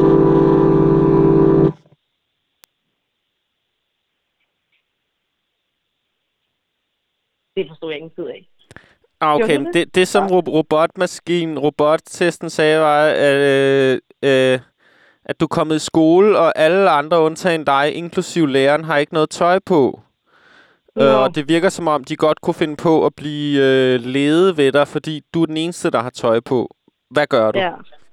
Speaker 17: Det forstod jeg ingen tid af.
Speaker 1: Okay, det, det, det som ro- robotmaskinen, robottesten sagde, var, at, øh, øh, at du er kommet i skole, og alle andre undtagen dig, inklusiv læreren, har ikke noget tøj på.
Speaker 17: No.
Speaker 1: Øh, og det virker som om, de godt kunne finde på at blive øh, ledet ved dig, fordi du er den eneste, der har tøj på. Hvad gør du?
Speaker 17: Ja.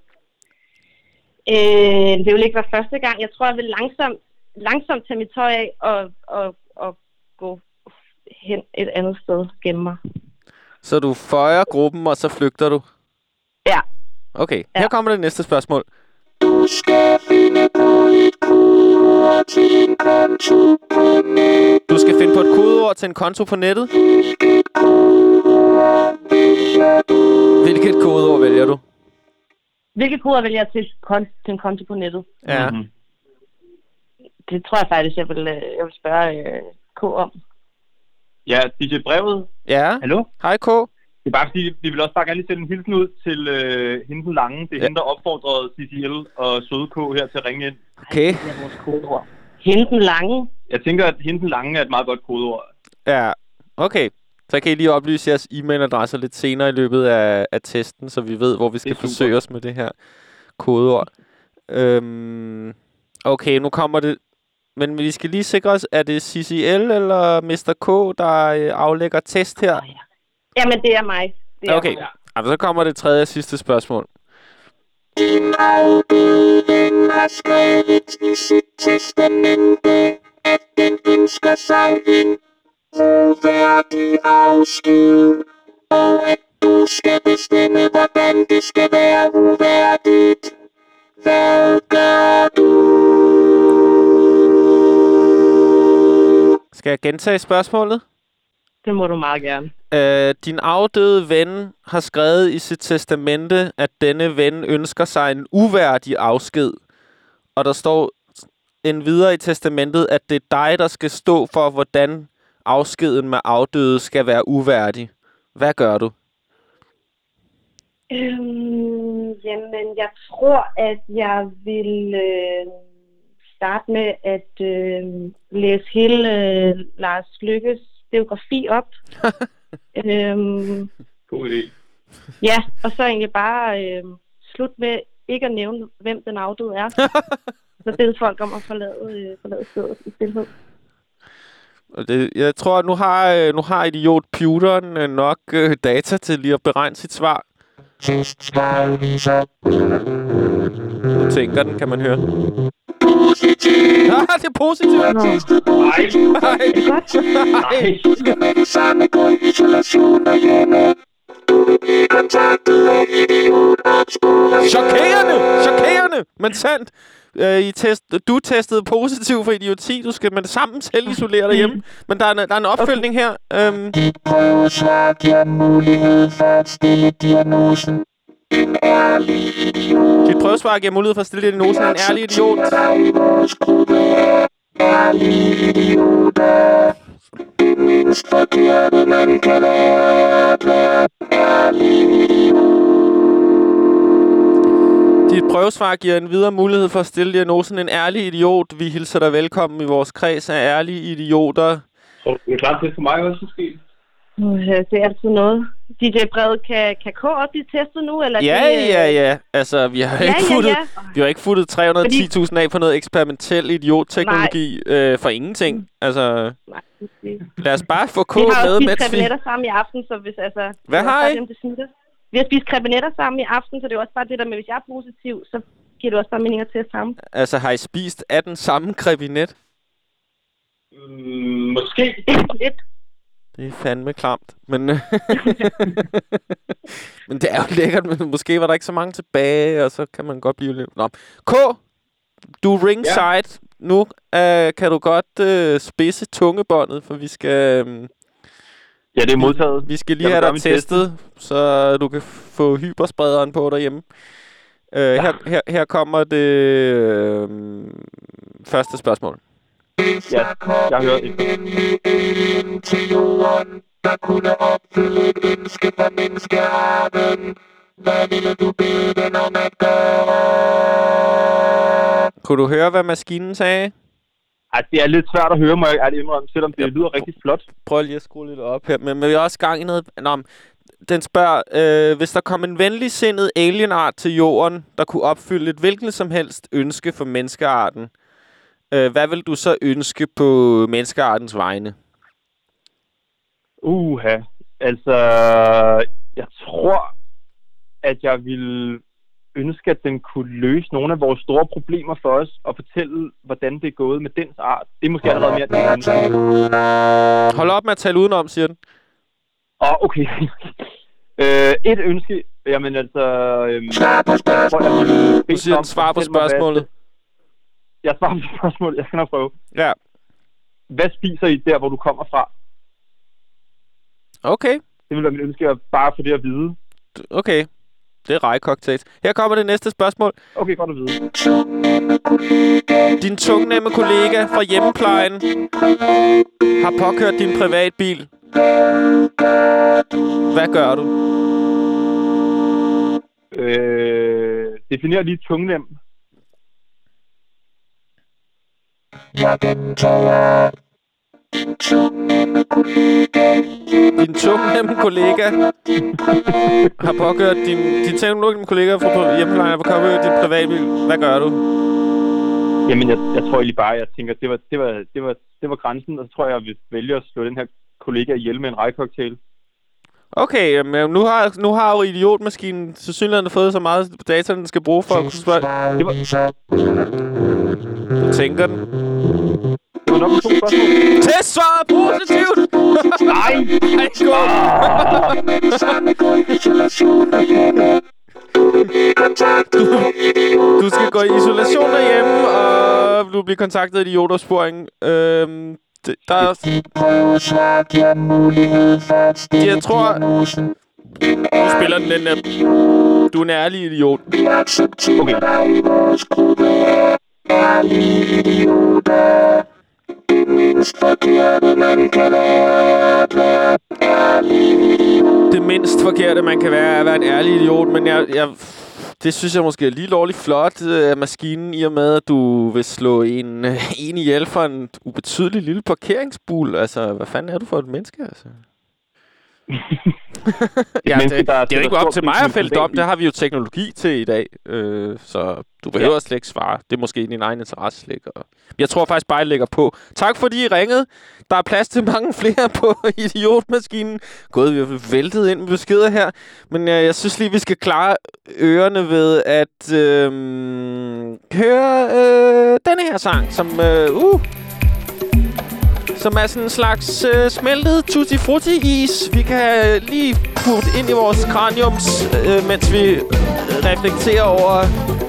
Speaker 17: Øh, det vil ikke være første gang. Jeg tror, jeg vil langsomt, langsomt tage mit tøj af og, og, og gå hen et andet sted, gemme mig.
Speaker 1: Så du føjer gruppen, og så flygter du?
Speaker 17: Ja.
Speaker 1: Okay, her ja. kommer det næste spørgsmål.
Speaker 12: Du skal finde på et kodeord til en konto på nettet.
Speaker 1: Du skal finde på et kodeord til en konto på nettet?
Speaker 12: Hvilket kodeord vælger du?
Speaker 1: Hvilket kodeord vælger du?
Speaker 17: Hvilket kodeord vælger jeg til, kon- til en konto på nettet?
Speaker 1: Ja.
Speaker 17: Mm-hmm. Det tror jeg faktisk, jeg vil, jeg vil spørge øh, K om.
Speaker 18: Ja, D J Brevet.
Speaker 1: Ja.
Speaker 18: Hallo?
Speaker 1: Hej K.
Speaker 18: Det er bare fordi, vi vil også bare gerne lige sende en hilsen ud til øh, hende den lange. Det er ja. hende, der opfordrede C C L og Søde K her til at ringe ind.
Speaker 1: Okay.
Speaker 17: Det er vores kodeord. Hende den lange?
Speaker 18: Jeg tænker, at hende den lange er et meget godt kodeord.
Speaker 1: Ja, okay. Så kan I lige oplyse jeres e-mailadresser lidt senere i løbet af, af testen, så vi ved, hvor vi skal forsøge os med det her kodeord. Øhm, okay, nu kommer det... Men vi skal lige sikre os, er det C C L eller mister K, der aflægger test her?
Speaker 17: Oh, ja. Jamen, det er mig. Det er
Speaker 1: okay, mig. Altså, så kommer det tredje og sidste spørgsmål.
Speaker 12: Din afdøde ven har skrevet i sit testamente, at den ønsker sig en uværdig afsked, og at du skal bestemme, hvordan det skal være uværdigt. Hvad gør du?
Speaker 1: Skal jeg gentage spørgsmålet?
Speaker 17: Det må du meget gerne.
Speaker 1: Øh, din afdøde ven har skrevet i sit testamente, at denne ven ønsker sig en uværdig afsked. Og der står en videre i testamentet, at det er dig, der skal stå for, hvordan afskeden med afdøde skal være uværdig. Hvad gør du?
Speaker 17: Øhm, jamen, jeg tror, at jeg vil øh, starte med at øh, læse hele øh, Lars Lykkes biografi op. øhm,
Speaker 18: God idé.
Speaker 17: Ja, og så egentlig bare øh, slut med ikke at nævne, hvem den afdøde er. Så beder folk om at forlade, øh, forlade stedet i stilhed.
Speaker 1: Det, jeg tror, at nu har, nu har idiotputeren nok øh, data til lige at beregne sit svar. Nu tænker den, kan man høre. Ah, det er positivt.
Speaker 18: Nej. Nej.
Speaker 17: Er det godt?
Speaker 1: Nej. Chokerende! Chokerende! Men sandt. Øh, I test, du testede positiv for idioti. Du skal med det samme selvisolere derhjemme. Men der er, en, der er en opfølgning her. Øhm.
Speaker 12: Dit prøvesvar giver mulighed for at stille diagnosen. En ærlig idiot.
Speaker 1: Dit prøvesvar giver mulighed for at stille diagnosen. En ærlig idiot.
Speaker 12: Ærlige idioter. Det mindst forkerte, man kan være at være ærlig idiot.
Speaker 1: Dit prøvesvar giver en videre mulighed for at stille diagnosen en ærlig idiot. Vi hilser dig velkommen i vores kreds af ærlige idioter.
Speaker 18: Så er du klar til for mig også, måske?
Speaker 17: Uh, det er altid noget. D J Brede, kan, kan K også blive testet nu? Eller
Speaker 1: Ja,
Speaker 17: det,
Speaker 1: ja, ja. Altså, vi har
Speaker 17: ja,
Speaker 1: ikke
Speaker 17: ja,
Speaker 1: futtet,
Speaker 17: ja.
Speaker 1: vi har ikke futtet tre hundrede og ti tusind af på noget eksperimentel idiotteknologi øh, for ingenting. Altså,
Speaker 17: Nej,
Speaker 1: lad os bare få K
Speaker 17: vi har
Speaker 1: med,
Speaker 17: også spist
Speaker 1: mens vi...
Speaker 17: krebinetter sammen i aften, så hvis altså...
Speaker 1: Hvad
Speaker 17: det er
Speaker 1: har
Speaker 17: også
Speaker 1: I?
Speaker 17: bare dem, det smitter. Vi har spist krebinetter sammen i aften, så det er også bare det der med, hvis jeg er positiv, så giver det også bare mening at teste sammen.
Speaker 1: Altså, har I spist af den samme krebinet?
Speaker 18: Mm, måske.
Speaker 17: Lidt.
Speaker 1: Det er fandme klamt. Men, men det er jo lækkert, men måske var der ikke så mange tilbage, og så kan man godt blive lidt... Nå. K, du er ringside. Ja. Nu uh, kan du godt uh, spidse tungebåndet, for vi skal... Um,
Speaker 18: ja, det er modtaget.
Speaker 1: Vi skal lige have dig testet, test. Så du kan få hypersprederen på derhjemme. Uh, ja. her, her, her kommer det uh, første spørgsmål.
Speaker 18: Ja, jeg hører ikke.
Speaker 12: En til jorden, der kunne opfylde et ønske for menneskearten. Hvad ville du bede den om at gøre?
Speaker 1: Kunne du høre, hvad maskinen sagde?
Speaker 18: Ej, det er lidt svært at høre, må jeg ærligt indrømme, selvom det ja, lyder rigtig flot.
Speaker 1: Prøv lige at skrue lidt op her, men vi er også gang i noget... Nå, den spørger, øh, hvis der kom en venligsindet alienart til jorden, der kunne opfylde et hvilket som helst ønske for menneskearten, øh, hvad vil du så ønske på menneskeartens vegne?
Speaker 18: Uha, altså, jeg tror, at jeg ville ønske, at den kunne løse nogle af vores store problemer for os, og fortælle, hvordan det er gået med dens art. Det er måske allerede mere, det ønske.
Speaker 1: Hold op med at tale udenom, siger den.
Speaker 18: Åh, oh, okay. øh, et ønske, jamen altså... Øhm, jeg tror, jeg ville
Speaker 1: du siger den svar på spørgsmålet.
Speaker 18: Mig, jeg svarer på spørgsmålet, jeg skal nok prøve.
Speaker 1: Ja.
Speaker 18: Hvad spiser I der, hvor du kommer fra?
Speaker 1: Okay.
Speaker 18: Det ville være mit ønske, at bare få det at vide.
Speaker 1: Okay. Det er rejcocktails. Her kommer det næste spørgsmål.
Speaker 18: Okay, godt at vide.
Speaker 1: Din tungnemme kollega fra hjemmeplejen har påkørt din privatbil. Hvad gør du?
Speaker 18: Øh, definer lige tungnem.
Speaker 12: Jeg gentager. Din tungnemme kollega.
Speaker 1: Din tungnemme kollega har påkørt din... Din tungnemme kollega fra hjemmeplejen har påkørt din privatbil. Hvad gør du?
Speaker 18: Jamen, jeg, jeg tror egentlig bare, jeg tænker, det var, det var, det var, det var grænsen, og så tror jeg, jeg vil vælge at slå den her kollega ihjel med en rejcocktail.
Speaker 1: Okay, men nu har, nu har jo idiotmaskinen til synligheden fået så meget data, den skal bruge for at kunne spørge. Det var... Du tænker den.
Speaker 18: Det var nok to spørgsmål.
Speaker 1: Testsvar er positivt!
Speaker 18: Nej!
Speaker 1: Nej, godt! Du, du skal gå i isolation derhjemme, og du bliver kontaktet af idiotersporing. Øhm, det, der er... Jeg tror... Nu spiller den den der... Du er en ærlig idiot.
Speaker 12: Okay.
Speaker 1: Det mindst forkerte, man kan være, er at være en ærlig idiot, men jeg, jeg, Det synes jeg måske er lige lovligt flot af øh, maskinen, i og med, at du vil slå en, øh, en ihjel for en ubetydelig lille parkeringsbul. Altså, hvad fanden er du for et menneske, altså? ja,
Speaker 18: menneske,
Speaker 1: det,
Speaker 18: der
Speaker 1: det er jo ikke op til mig at fælde dom.
Speaker 18: i.
Speaker 1: Det har vi jo teknologi til i dag. Øh, så du behøver ja. slet ikke svare. Det er måske din egen interesse slet ikke. Jeg tror faktisk bare, jeg lægger på. Tak fordi I ringede. Der er plads til mange flere på idiotmaskinen. Gået, vi har væltet ind med beskeder her. Men jeg, jeg synes lige, vi skal klare ørerne ved at øh, høre øh, denne her sang, som... Øh, uh, som er sådan en slags øh, smeltet tutti frutti is. Vi kan lige putte ind i vores kraniums, øh, mens vi reflekterer over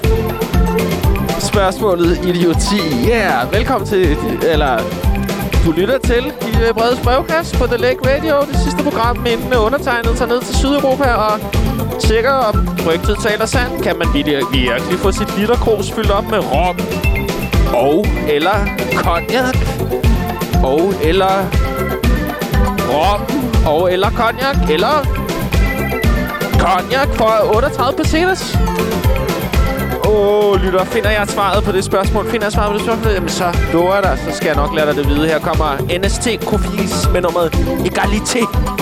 Speaker 1: spørgsmålet idioti. Ja, yeah. Velkommen til, eller du lytter til De Bredes Brevkasse på The Lake Radio. Det sidste program, inden undertegnet tager ned til Sydeuropa og tjekker, om rygtet taler sandt. Kan man virkelig få sit literkrus fyldt op med rom og eller cognac? Og eller rom, og eller cognac, eller cognac for otteogtredive pesetas. Åh, oh, lytter, finder jeg svaret på det spørgsmål? Finder jeg svaret på det spørgsmål? Jamen så lover jeg dig, så skal jeg nok lade dig det vide. Her kommer N S T Kofis med nummeret Egalité.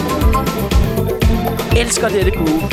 Speaker 1: Elsker dette groove.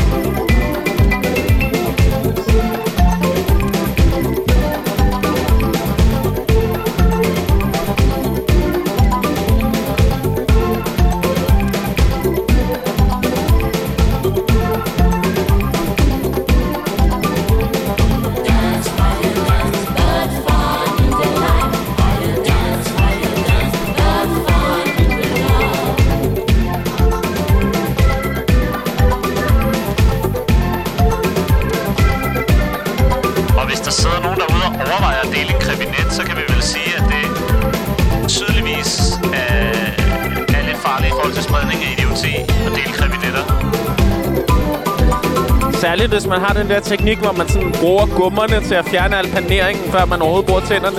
Speaker 1: Særligt hvis man har den der teknik, hvor man sådan bruger gummerne til at fjerne al paneringen, før man overhovedet bruger tænderne.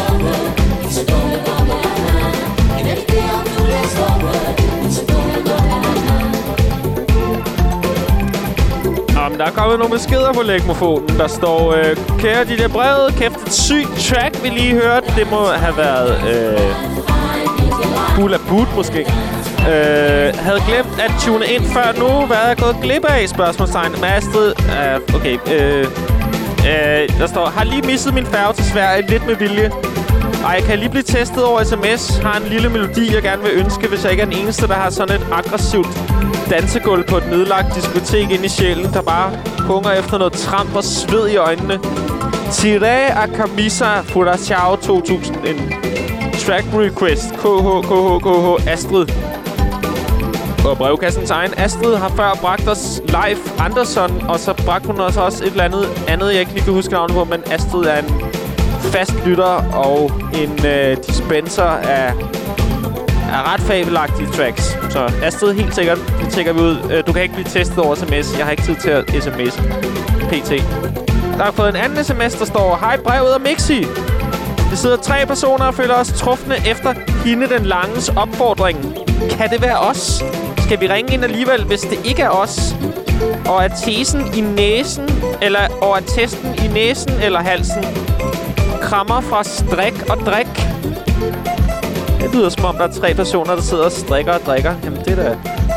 Speaker 1: Nå, men der er kommet nogle beskeder på lægmofonen. Der står, øh, kære de der brevet, kæft et sygt track, vi lige hørte. Det må have været øh, Bula Boot måske. Øh, havde glemt at tune ind før nu. Hvad er jeg gået glip af? Spørgsmålstegn. Med Astrid. Uh, okay. Øh, øh, der står, har lige misset min færge til Sverige lidt med vilje. Og jeg kan lige blive testet over sms. Har en lille melodi, jeg gerne vil ønske, hvis jeg ikke er den eneste, der har sådan et aggressivt dansegulv på et nedlagt diskotek inde i sjælen, der bare hunger efter noget tramp og sved i øjnene. Tire a camisa Furachao to tusind. En track request. K H, K H, K H, Astrid. Og brevkassens egen Astrid har før bragt os Leif Andersson, og så bragte hun os også et eller andet, andet jeg ikke lige kan huske navnet på, men Astrid er en fast lytter og en øh, dispenser af, af ret fabelagtige tracks. Så Astrid, helt sikkert, det tjekker vi ud. Øh, du kan ikke blive testet over sms. Jeg har ikke tid til at sms'e. P T. Der har fået en anden sms, der står, hej brevet og Mixi. Det sidder tre personer og føler os trufne efter hende den langes opfordring. Kan det være os? Skal vi ringe ind alligevel, hvis det ikke er os? Og er tesen i næsen, eller og er testen i næsen eller halsen? Krammer fra strik og drik. Det lyder som om, der er tre personer, der sidder og strikker og drikker. Jamen, det er da...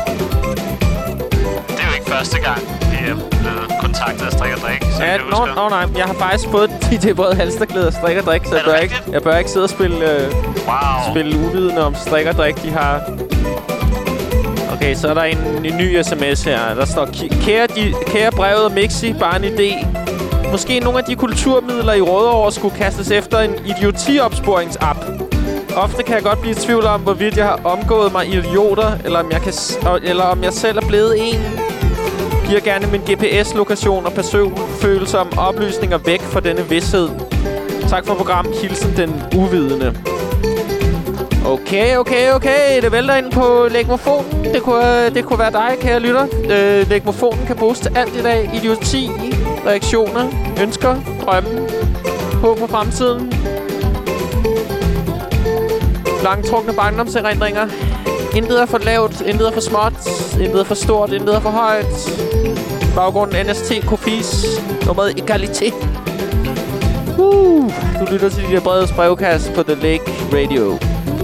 Speaker 2: Det er jo ikke første gang, vi er blevet kontaktet af strik og drik.
Speaker 1: Ja, nå, nå, nej. Jeg har faktisk fået D J Brede halsterklæder og strik og drik, så jeg bør, ikke, jeg bør ikke sidde og spille, øh,
Speaker 2: wow.
Speaker 1: spille uvidende om strik og drik. De har... Okay, så er der en, en ny sms her. Der står, kære, de, kære brevet og Mixi, bare en idé. Måske nogle af de kulturmidler i Rødovre skulle kastes efter en idiotiopsporingsapp. Ofte kan jeg godt blive i tvivl om, hvorvidt jeg har omgået mig idioter, eller om jeg, kan, eller om jeg selv er blevet en. Giver gerne min G P S-lokation og personfølelse om oplysninger væk fra denne vidshed. Tak for programmet. Hilsen den uvidende. Okay, okay, okay. Det vælter ind på lægmofonen. Det kunne, det kunne være dig, kære lytter. Øh, lægmofonen kan bruges til alt i dag. Idioti, reaktioner, ønsker, drømme, håb for fremtiden. Langtrukne barndomserindringer. Intet er for lavt, intet er for småt, intet er for stort, intet er for højt. Baggrunden N S T Kofis, nummeret Egalité. Uh, du lytter til de brede brevkast på The Lake Radio.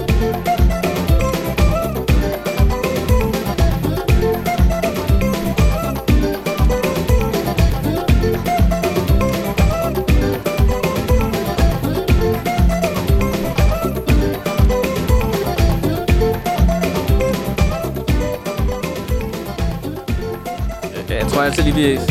Speaker 1: Jeg tror altid lige, vi...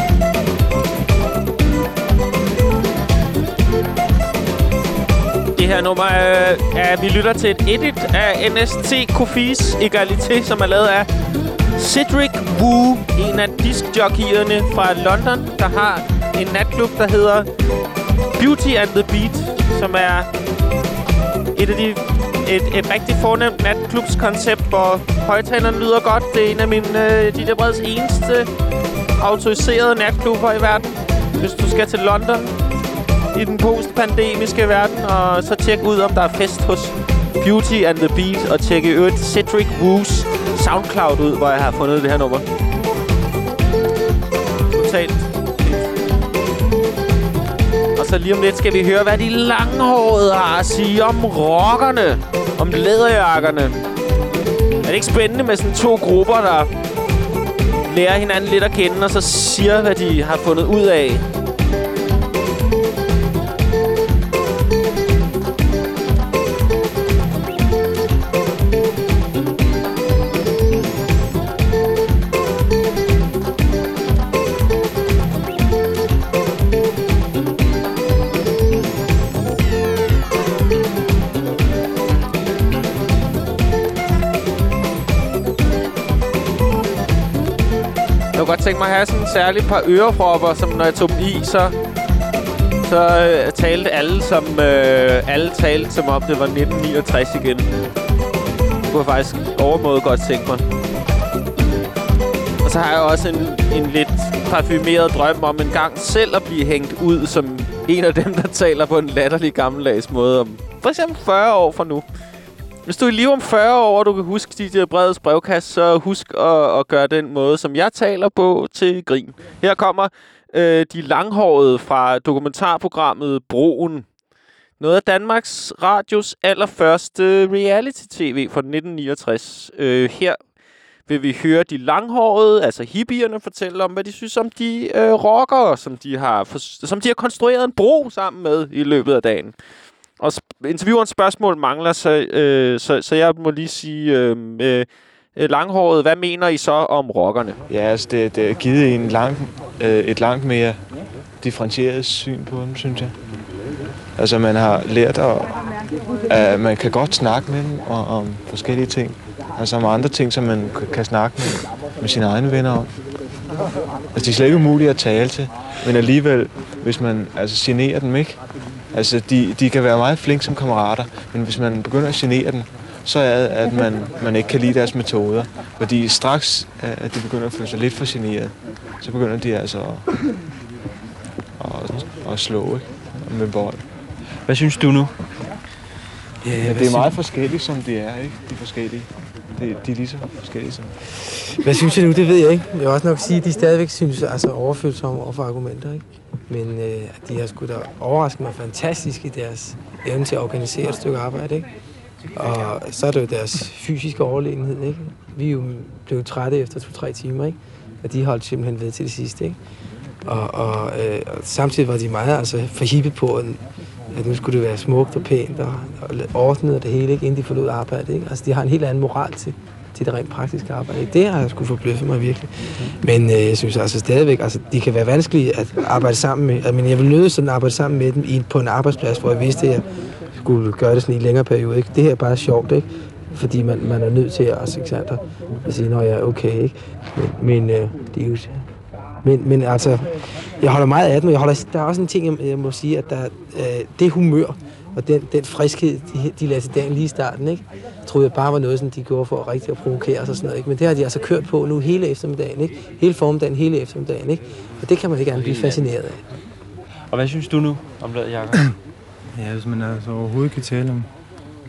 Speaker 1: Det her nummer øh, er, vi lytter til et edit af N S T Kofis Egalité, som er lavet af Cedric Wu, en af diskjockeyerne fra London, der har en natklub, der hedder Beauty and the Beat, som er et af de et, et rigtig fornemt natklubskoncept, hvor højtalerne lyder godt. Det er en af mine øh, de der breds eneste autoriserede natklubber i verden. Hvis du skal til London i den postpandemiske verden, og så tjek ud, om der er fest hos Beauty and the Beat, og tjek i øvrigt Cedric Wu's SoundCloud ud, hvor jeg har fundet det her nummer. Totalt. Og så lige om lidt skal vi høre, hvad de langhårede har at sige om rockerne, om læderjakkerne. Er det ikke spændende med sådan to grupper, der lærer hinanden lidt at kende, og så siger, hvad de har fundet ud af? Jeg kunne godt tænke mig at have sådan en særlig par ørepropper, som når jeg tog dem i, så, så øh, talte alle som øh, alle talte som om det var nitten niogtres igen. Det kunne jeg faktisk overmåde godt tænke mig. Og så har jeg også en, en lidt parfumeret drøm om en gang selv at blive hængt ud som en af dem, der taler på en latterlig gammeldags måde om for eksempel fyrre år fra nu. Hvis du er i live om fyrre år, og du kan huske de der brede brevkast, så husk at, at gøre den måde, som jeg taler på, til grin. Her kommer øh, de langhårede fra dokumentarprogrammet Broen. Noget af Danmarks Radios allerførste reality-tv fra nitten niogtres. Øh, her vil vi høre de langhårede, altså hippierne, fortælle om, hvad de synes om de øh, rockere, som de, har for, som de har konstrueret en bro sammen med i løbet af dagen. Og sp- interviewerens spørgsmål mangler, så, øh, så, så jeg må lige sige, øh, øh, langhåret, hvad mener I så om rockerne?
Speaker 19: Ja, altså det, det er givet en lang, øh, et langt mere differentieret syn på dem, synes jeg. Altså man har lært, at, at man kan godt snakke med dem om, om forskellige ting. Altså om andre ting, som man kan snakke med, med sine egne venner om. Altså det er slet ikke umuligt at tale til, men alligevel, hvis man altså generer dem, ikke? Altså, de, de kan være meget flinke som kammerater, men hvis man begynder at genere dem, så er det, at man, man ikke kan lide deres metoder. Fordi straks, at de begynder at føle sig lidt for generet, så begynder de altså at, at, at slå, ikke? Med bold.
Speaker 20: Hvad synes du nu?
Speaker 19: Ja, ja, det er meget forskelligt, som det er, ikke? De forskellige. De, de er lige så forskellige som...
Speaker 8: Hvad synes jeg nu? Det ved jeg ikke. Jeg vil også nok sige, at de stadigvæk synes, altså overfølsomme over for argumenter, ikke? Men øh, de har sgu da overrasket mig fantastisk i deres evne til at organisere et stykke arbejde, ikke? Og så er det jo deres fysiske overlegenhed, ikke? Vi er jo blevet trætte efter to-tre timer, ikke? Og de holdt simpelthen ved til det sidste, ikke? Og, og, øh, og samtidig var de meget altså, forhippet på, at nu skulle det være smukt og pænt og, og ordnet og det hele, ikke? Inden de forlod arbejde, ikke? Altså de har en helt anden moral til, til det rent praktiske arbejde, ikke? Det har jeg sgu forbløffet mig virkelig. Men øh, jeg synes altså stadigvæk, altså de kan være vanskelige at arbejde sammen med. Men jeg vil nødt sådan at arbejde sammen med dem i, på en arbejdsplads, hvor jeg vidste, at jeg skulle gøre det sådan i en længere periode, ikke? Det her er bare sjovt, ikke? Fordi man, man er nødt til at også, ikke sandt, at sige, når jeg er okay, ikke? Men, men øh, det er jo... Men, men altså, jeg holder meget af dem, jeg holder, der er også en ting, jeg, jeg må sige, at der, øh, det humør og den, den friskhed, de, de lagde til dagen lige i starten, ikke? Troede jeg bare var noget, som de gjorde for at rigtig at provokere os og sådan noget, ikke? Men det har de altså kørt på nu hele eftermiddagen, ikke? Hele formiddagen, hele eftermiddagen, ikke? Og det kan man ikke gerne blive fascineret af.
Speaker 20: Og hvad synes du nu om læderjakker?
Speaker 21: Ja, hvis man altså overhovedet kan tale om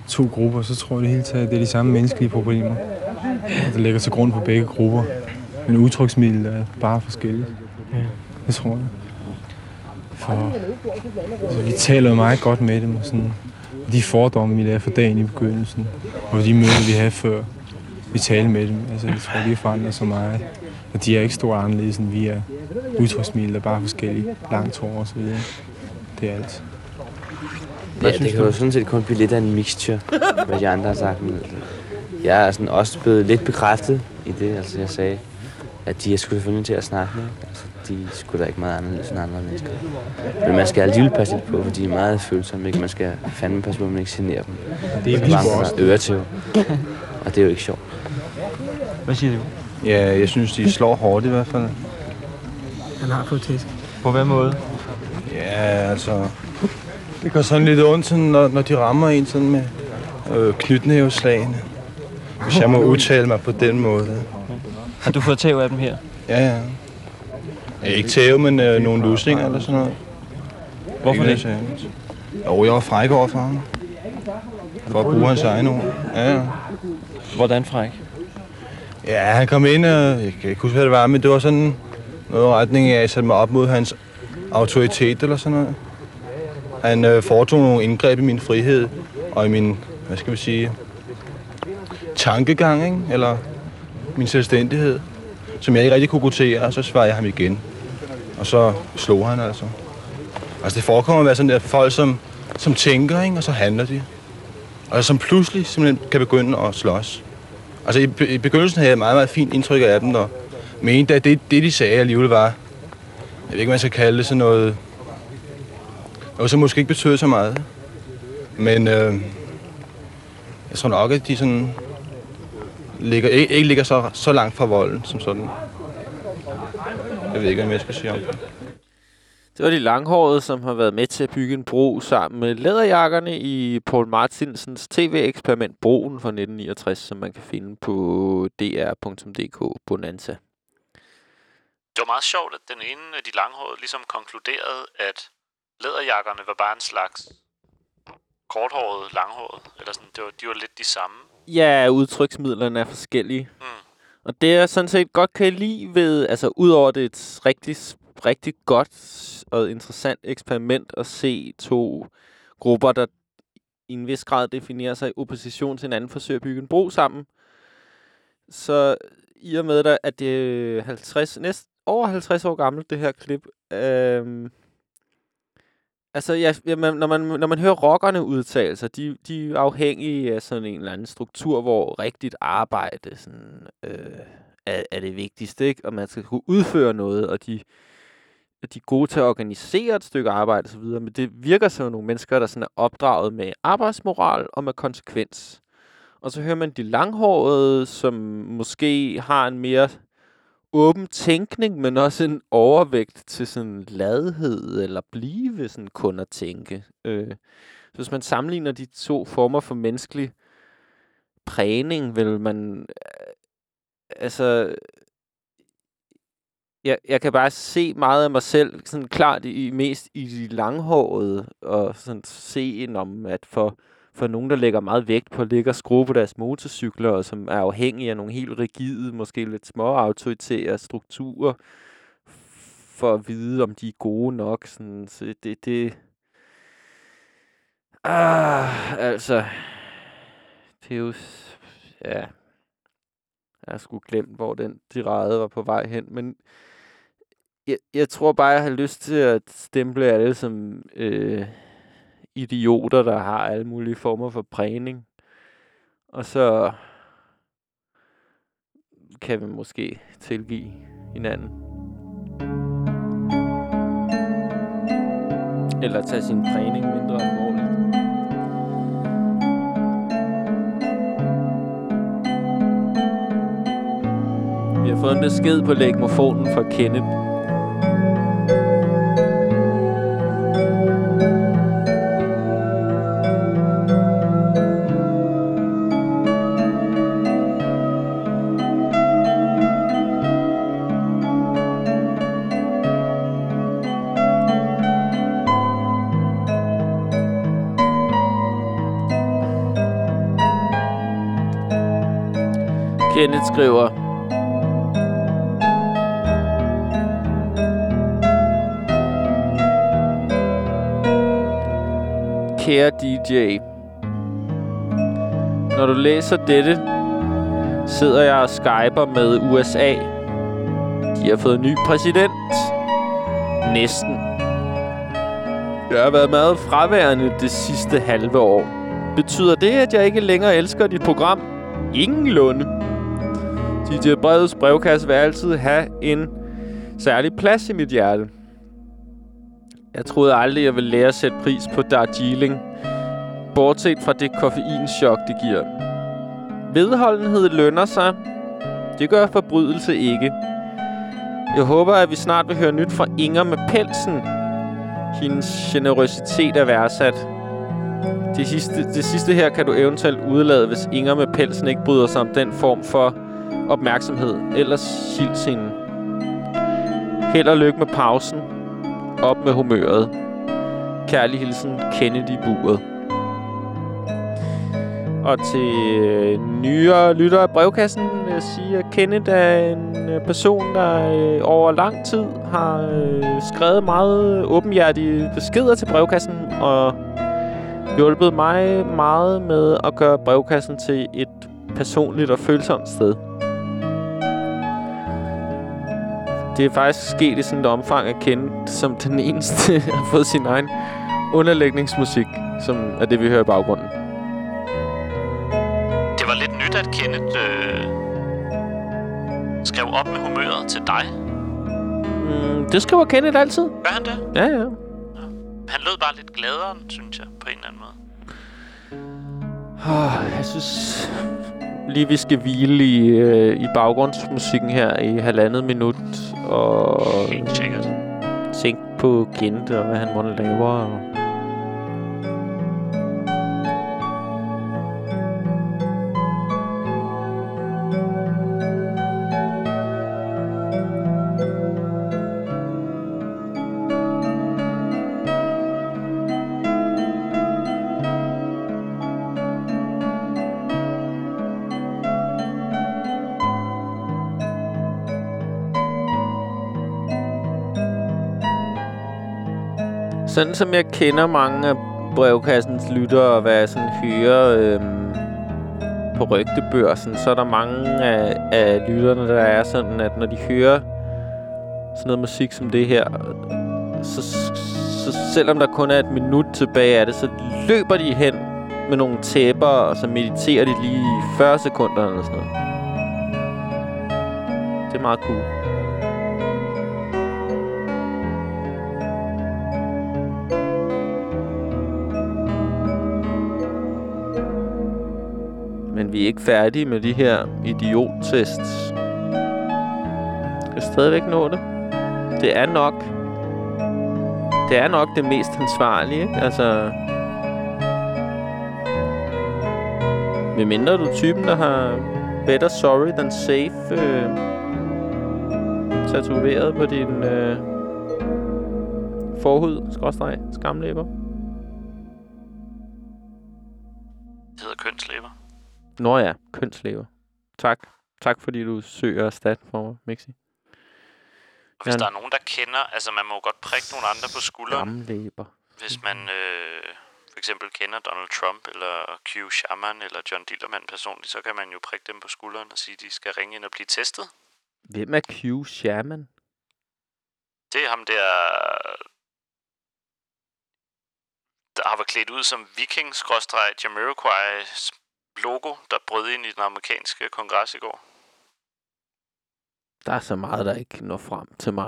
Speaker 20: to grupper, så tror jeg det hele taget, det er de samme menneskelige problemer, der ligger til grund for begge grupper. Men udtryksmiddel er bare forskelligt. Ja. Det tror jeg. For altså, vi taler jo meget godt med dem, og sådan, de fordomme, vi lavede for dagen i begyndelsen, og de møder, vi havde før, vi talte med dem. Altså, jeg tror, de er forandret så meget. Og de er ikke stort anderledes, end vi er. Udtryksmiddel er bare forskellige, langt hår og så videre. Det er alt.
Speaker 21: Ja, det kan jo sådan set kun blive lidt af en mixture, hvad de andre har sagt. Jeg er sådan også blevet lidt bekræftet i det, altså jeg sagde, at de er sgu selvfølgelig til at snakke med. Altså, de er sgu da ikke meget anderledes end andre mennesker. Men man skal alligevel passe lidt på, for de er meget følsomme, ikke? Man skal fandme passe på, at man ikke generer dem.
Speaker 20: Det er
Speaker 21: bare også øretæv. Og det er jo ikke sjovt.
Speaker 22: Hvad siger du?
Speaker 23: Ja, jeg synes, de slår hårdt i hvert fald.
Speaker 8: Han har fået tæsk.
Speaker 22: På hvad måde?
Speaker 23: Ja, altså... Det går sådan lidt ondt, sådan, når, når de rammer en sådan med øh, knytnæveslagene. Hvis jeg må udtale mig på den måde.
Speaker 22: Har du fået tæv af dem her?
Speaker 23: Ja, ja. Ja, ikke tæv, men øh, nogle lusninger eller sådan noget.
Speaker 22: Hvorfor
Speaker 23: ikke
Speaker 22: det?
Speaker 23: det? Jo, jeg var fræk over for ham. For at bruge hans egen ord. Ja, ja.
Speaker 22: Hvordan fræk?
Speaker 23: Ja, han kom ind, og jeg kan ikke huske, hvad det var, men det var sådan noget retning af, at jeg satte mig op mod hans autoritet eller sådan noget. Han øh, foretog nogle indgreb i min frihed og i min, hvad skal vi sige, tankegang, ikke? Eller min selvstændighed, som jeg ikke rigtig kunne godtere, og så svarede jeg ham igen. Og så slog han altså. Altså det forekommer at være sådan, at folk, som, som tænker, ikke? Og så handler de. Og som pludselig simpelthen kan begynde at slås. Altså i, i begyndelsen havde jeg meget, meget fint indtryk af dem, og mente, at det, det de sagde alligevel var, jeg ved ikke, man skal kalde det sådan noget, og så måske ikke betød så meget. Men øh, jeg tror nok, at de sådan ligger, ikke, ikke ligger så, så langt fra volden som sådan. Jeg ved ikke, hvad jeg skal sige om det.
Speaker 1: Det var de langhårede, som har været med til at bygge en bro sammen med læderjakkerne i Poul Martinsens tv-eksperiment Broen fra nitten niogtres, som man kan finde på d r punktum d k Bonanza.
Speaker 2: Det var meget sjovt, at den ene af de langhårede ligesom konkluderede, at læderjakkerne var bare en slags korthåret, langhåret, eller sådan, det var, de var lidt de samme.
Speaker 1: Ja, udtryksmidlerne er forskellige. Mm. Og det er sådan set godt kan jeg lide ved, altså udover det er et rigtig, rigtig godt og interessant eksperiment at se to grupper, der i en vis grad definerer sig i opposition til hinanden, forsøger at bygge en bro sammen. Så i og med, der, at det er halvtreds, næsten over halvtreds år gammelt, det her klip, øhm, altså, ja, ja, man, når, man, når man hører rockerne udtale sig, de, de er afhængige af sådan en eller anden struktur, hvor rigtigt arbejde sådan, øh, er, er det vigtigste, ikke? Og man skal kunne udføre noget, og de, de er gode til at organisere et stykke arbejde osv., men det virker som nogle mennesker, der sådan er opdraget med arbejdsmoral og med konsekvens. Og så hører man de langhårede, som måske har en mere åben tænkning, men også en overvægt til sådan ladhed eller blive sådan kun at tænke. Øh, så hvis man sammenligner de to former for menneskelig prægning, vil man øh, altså jeg, jeg kan bare se meget af mig selv sådan klart i, mest i de langhårede og sådan se en om at for for nogen, der lægger meget vægt på at ligge og skrue på deres motorcykler, og som er afhængige af nogle helt rigide, måske lidt små autoritære strukturer, for at vide, om de er gode nok. Sådan, så det, det... Ah, altså... Det er jo... Ja... Jeg har sgu glemt, hvor den tirade var på vej hen, men... Jeg, jeg tror bare, jeg har lyst til at stemple alle som... Øh, idioter, der har alle mulige former for prægning. Og så kan vi måske tilgive hinanden. Eller tage sin prægning mindre alvorligt. Vi har fået en besked på legmofonen fra Kenneth. Kenneth skriver: Kære D J, når du læser dette, sidder jeg og skyper med U S A. De har fået ny præsident. Næsten. Jeg har været meget fraværende det sidste halve år. Betyder det, at jeg ikke længere elsker dit program? Ingenlunde. D J Breds brevkasse vil altid have en særlig plads i mit hjerte. Jeg troede aldrig, jeg ville lære at sætte pris på Darjeeling, bortset fra det koffeinchok, det giver. Vedholdenhed lønner sig. Det gør forbrydelse ikke. Jeg håber, at vi snart vil høre nyt fra Inger med pelsen. Hendes generøsitet er værdsat. Det sidste, det sidste her kan du eventuelt udelade, hvis Inger med pelsen ikke bryder sig om den form for opmærksomhed. Ellers hils hende. Held og lykke med pausen. Op med humøret. Kærlig hilsen, Kennedy Buret. Og til øh, nyere lyttere af brevkassen vil jeg sige, at Kenneth er en øh, person, der øh, over lang tid har øh, skrevet meget åbenhjertige beskeder til brevkassen og hjulpet mig meget med at gøre brevkassen til et personligt og følsomt sted. Det er faktisk sket i sådan et omfang at kende som den eneste har fået sin egen underlægningsmusik, som er det, vi hører i baggrunden.
Speaker 2: Det var lidt nyt, at Kenneth øh, skrev op med humøret til dig.
Speaker 1: Mm, det skriver Kenneth altid.
Speaker 2: Gør han det?
Speaker 1: Ja, ja.
Speaker 2: Han lød bare lidt gladere, synes jeg, på en eller anden måde.
Speaker 1: Oh, jeg synes lige, vi skal hvile i, øh, i baggrundsmusikken her i halvandet minut. Og
Speaker 2: helt sikkert.
Speaker 1: Tænk på Kenneth og hvad han måtte lave. Og sådan som jeg kender mange af brevkassens lyttere, og hvad jeg sådan hører øhm, på rygtebørsen, så er der mange af, af lytterne, der er sådan, at når de hører sådan noget musik som det her, så, så selvom der kun er et minut tilbage af det, så løber de hen med nogle tæpper, og så mediterer de lige i fyrre sekunder eller sådan noget. Det er meget cool. Men vi er ikke færdige med de her idiottests. Jeg kan stadigvæk nå det. Det er nok... Det er nok det mest ansvarlige, ikke? Altså... Medmindre du er typen, der har better sorry than safe øh, tatoveret på din øh, forhud, skråstreg, skamlæber.
Speaker 2: Det hedder kønslæber.
Speaker 1: Nå ja, kønslæber. Tak. Tak fordi du søger erstat for mig, Mixi.
Speaker 2: Og hvis ja. der er nogen, der kender... Altså, man må jo godt prikke nogle andre på skulderen.
Speaker 1: Skamlæber.
Speaker 2: Hvis man øh, for eksempel kender Donald Trump, eller Q Sharman, eller John Dillermand personligt, så kan man jo prikke dem på skulderen og sige, at de skal ringe ind og blive testet.
Speaker 1: Hvem er Q Sharman?
Speaker 2: Det er ham der... Der har været klædt ud som viking-Jamiroquai's logo, der brød ind i den amerikanske kongres i går.
Speaker 1: Der er så meget, der ikke når frem til mig.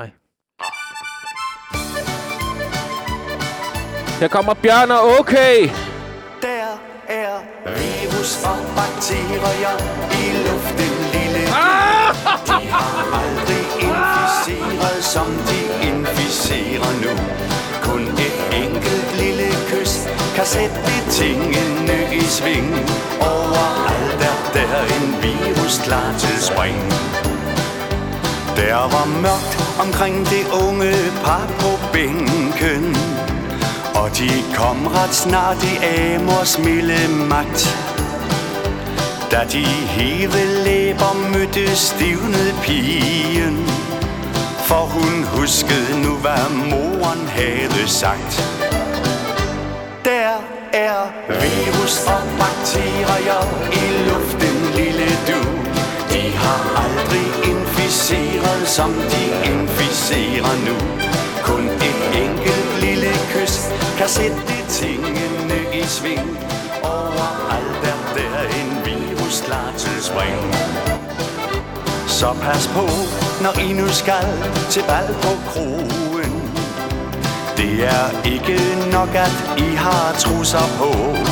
Speaker 1: Her kommer Bjørn og okay.
Speaker 15: Der er virus og bakterier i luften, lille
Speaker 1: ah!
Speaker 15: De har aldrig inficeret, som de inficerer nu. Kun et enkelt lille kys kan sætte tingene i sving. Overalt er der en virus klar til spring. Der var mørkt omkring det unge par på bænken, og de kom ret snart i Amors milde magt. Da de heve læber mødte, stivnede pigen, for hun huskede nu, hvad moren havde sagt. Der er virus og bakterier i luften, lille du. De har aldrig inficeret, som de inficerer nu. Kun et enkelt lille kys kan sætte tingene i sving. Overalt er der en virus klar til spring. Så pas på, når I nu skal til bal på krogen. Det er ikke nok, at I har trusser på.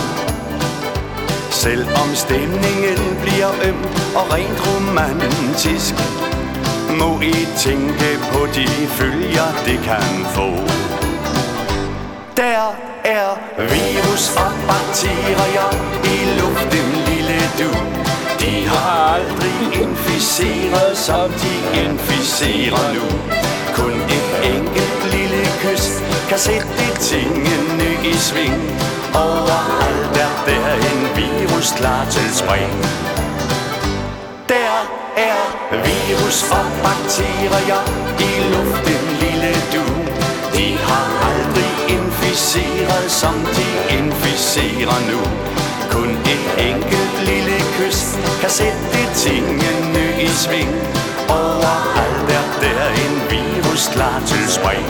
Speaker 15: Selvom stemningen bliver øm og rent romantisk, må I tænke på de følger, det kan få. Der er virus og bakterier i luften, lille du. De har aldrig inficeret, som de inficerer nu. Kun et enkelt lille kys kan sætte tingene i sving. Overalt er der en virus klar til spring. Der er virus og bakterier i luften, lille du. De har aldrig inficeret, som de inficerer nu. Kun et enkelt lille kys kan sætte tingene i sving. Overalt er der en virus klar til spring.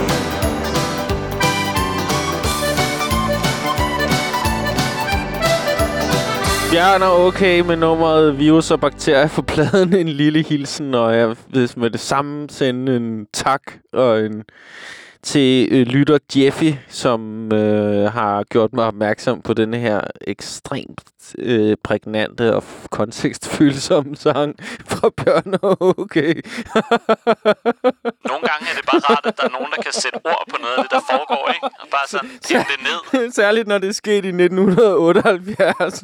Speaker 1: Bjørn er okay med nummeret virus og bakterier for pladen. En lille hilsen, og jeg vil med det samme sende en tak og en til øh, lytter Jeffy, som øh, har gjort mig opmærksom på denne her ekstremt øh, prægnante og kontekstfølsomme sang fra Bjørn og okay.
Speaker 2: Nogle gange er det bare rart, at der er nogen, der kan sætte ord på noget af det, der foregår, ikke? Og bare sådan tænke det ned.
Speaker 1: Særligt, når det skete i nitten otteoghalvfjerds.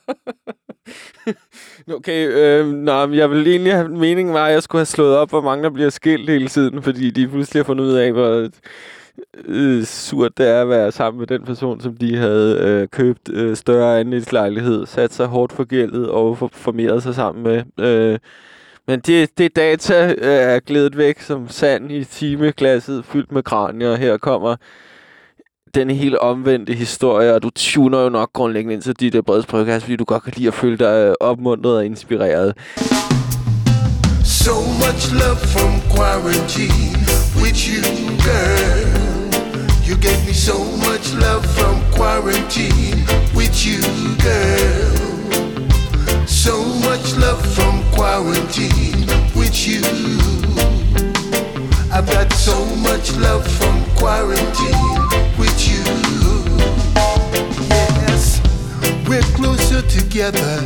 Speaker 1: Okay, øh, nå, jeg vil egentlig have meningen var, at jeg skulle have slået op, hvor mange der bliver skilt hele tiden, fordi de pludselig har fundet ud af, hvor øh, surt det er at være sammen med den person, som de havde øh, købt øh, større andelslejlighed, sat sig hårdt forgældet og for, formeret sig sammen med. Øh, men det, det data øh, er glædet væk som sand i timeglasset fyldt med kranier. Her kommer den helt omvendte historie, og du tuner jo nok grundlæggende ind til de der Breds Brevkasse, fordi du godt kan lide at føle dig opmuntret og inspireret.
Speaker 12: So much love from quarantine with you, girl. You gave me so much love from quarantine with you, girl. So much love from quarantine with you. I've got so much love from quarantine with you. Yes, we're closer together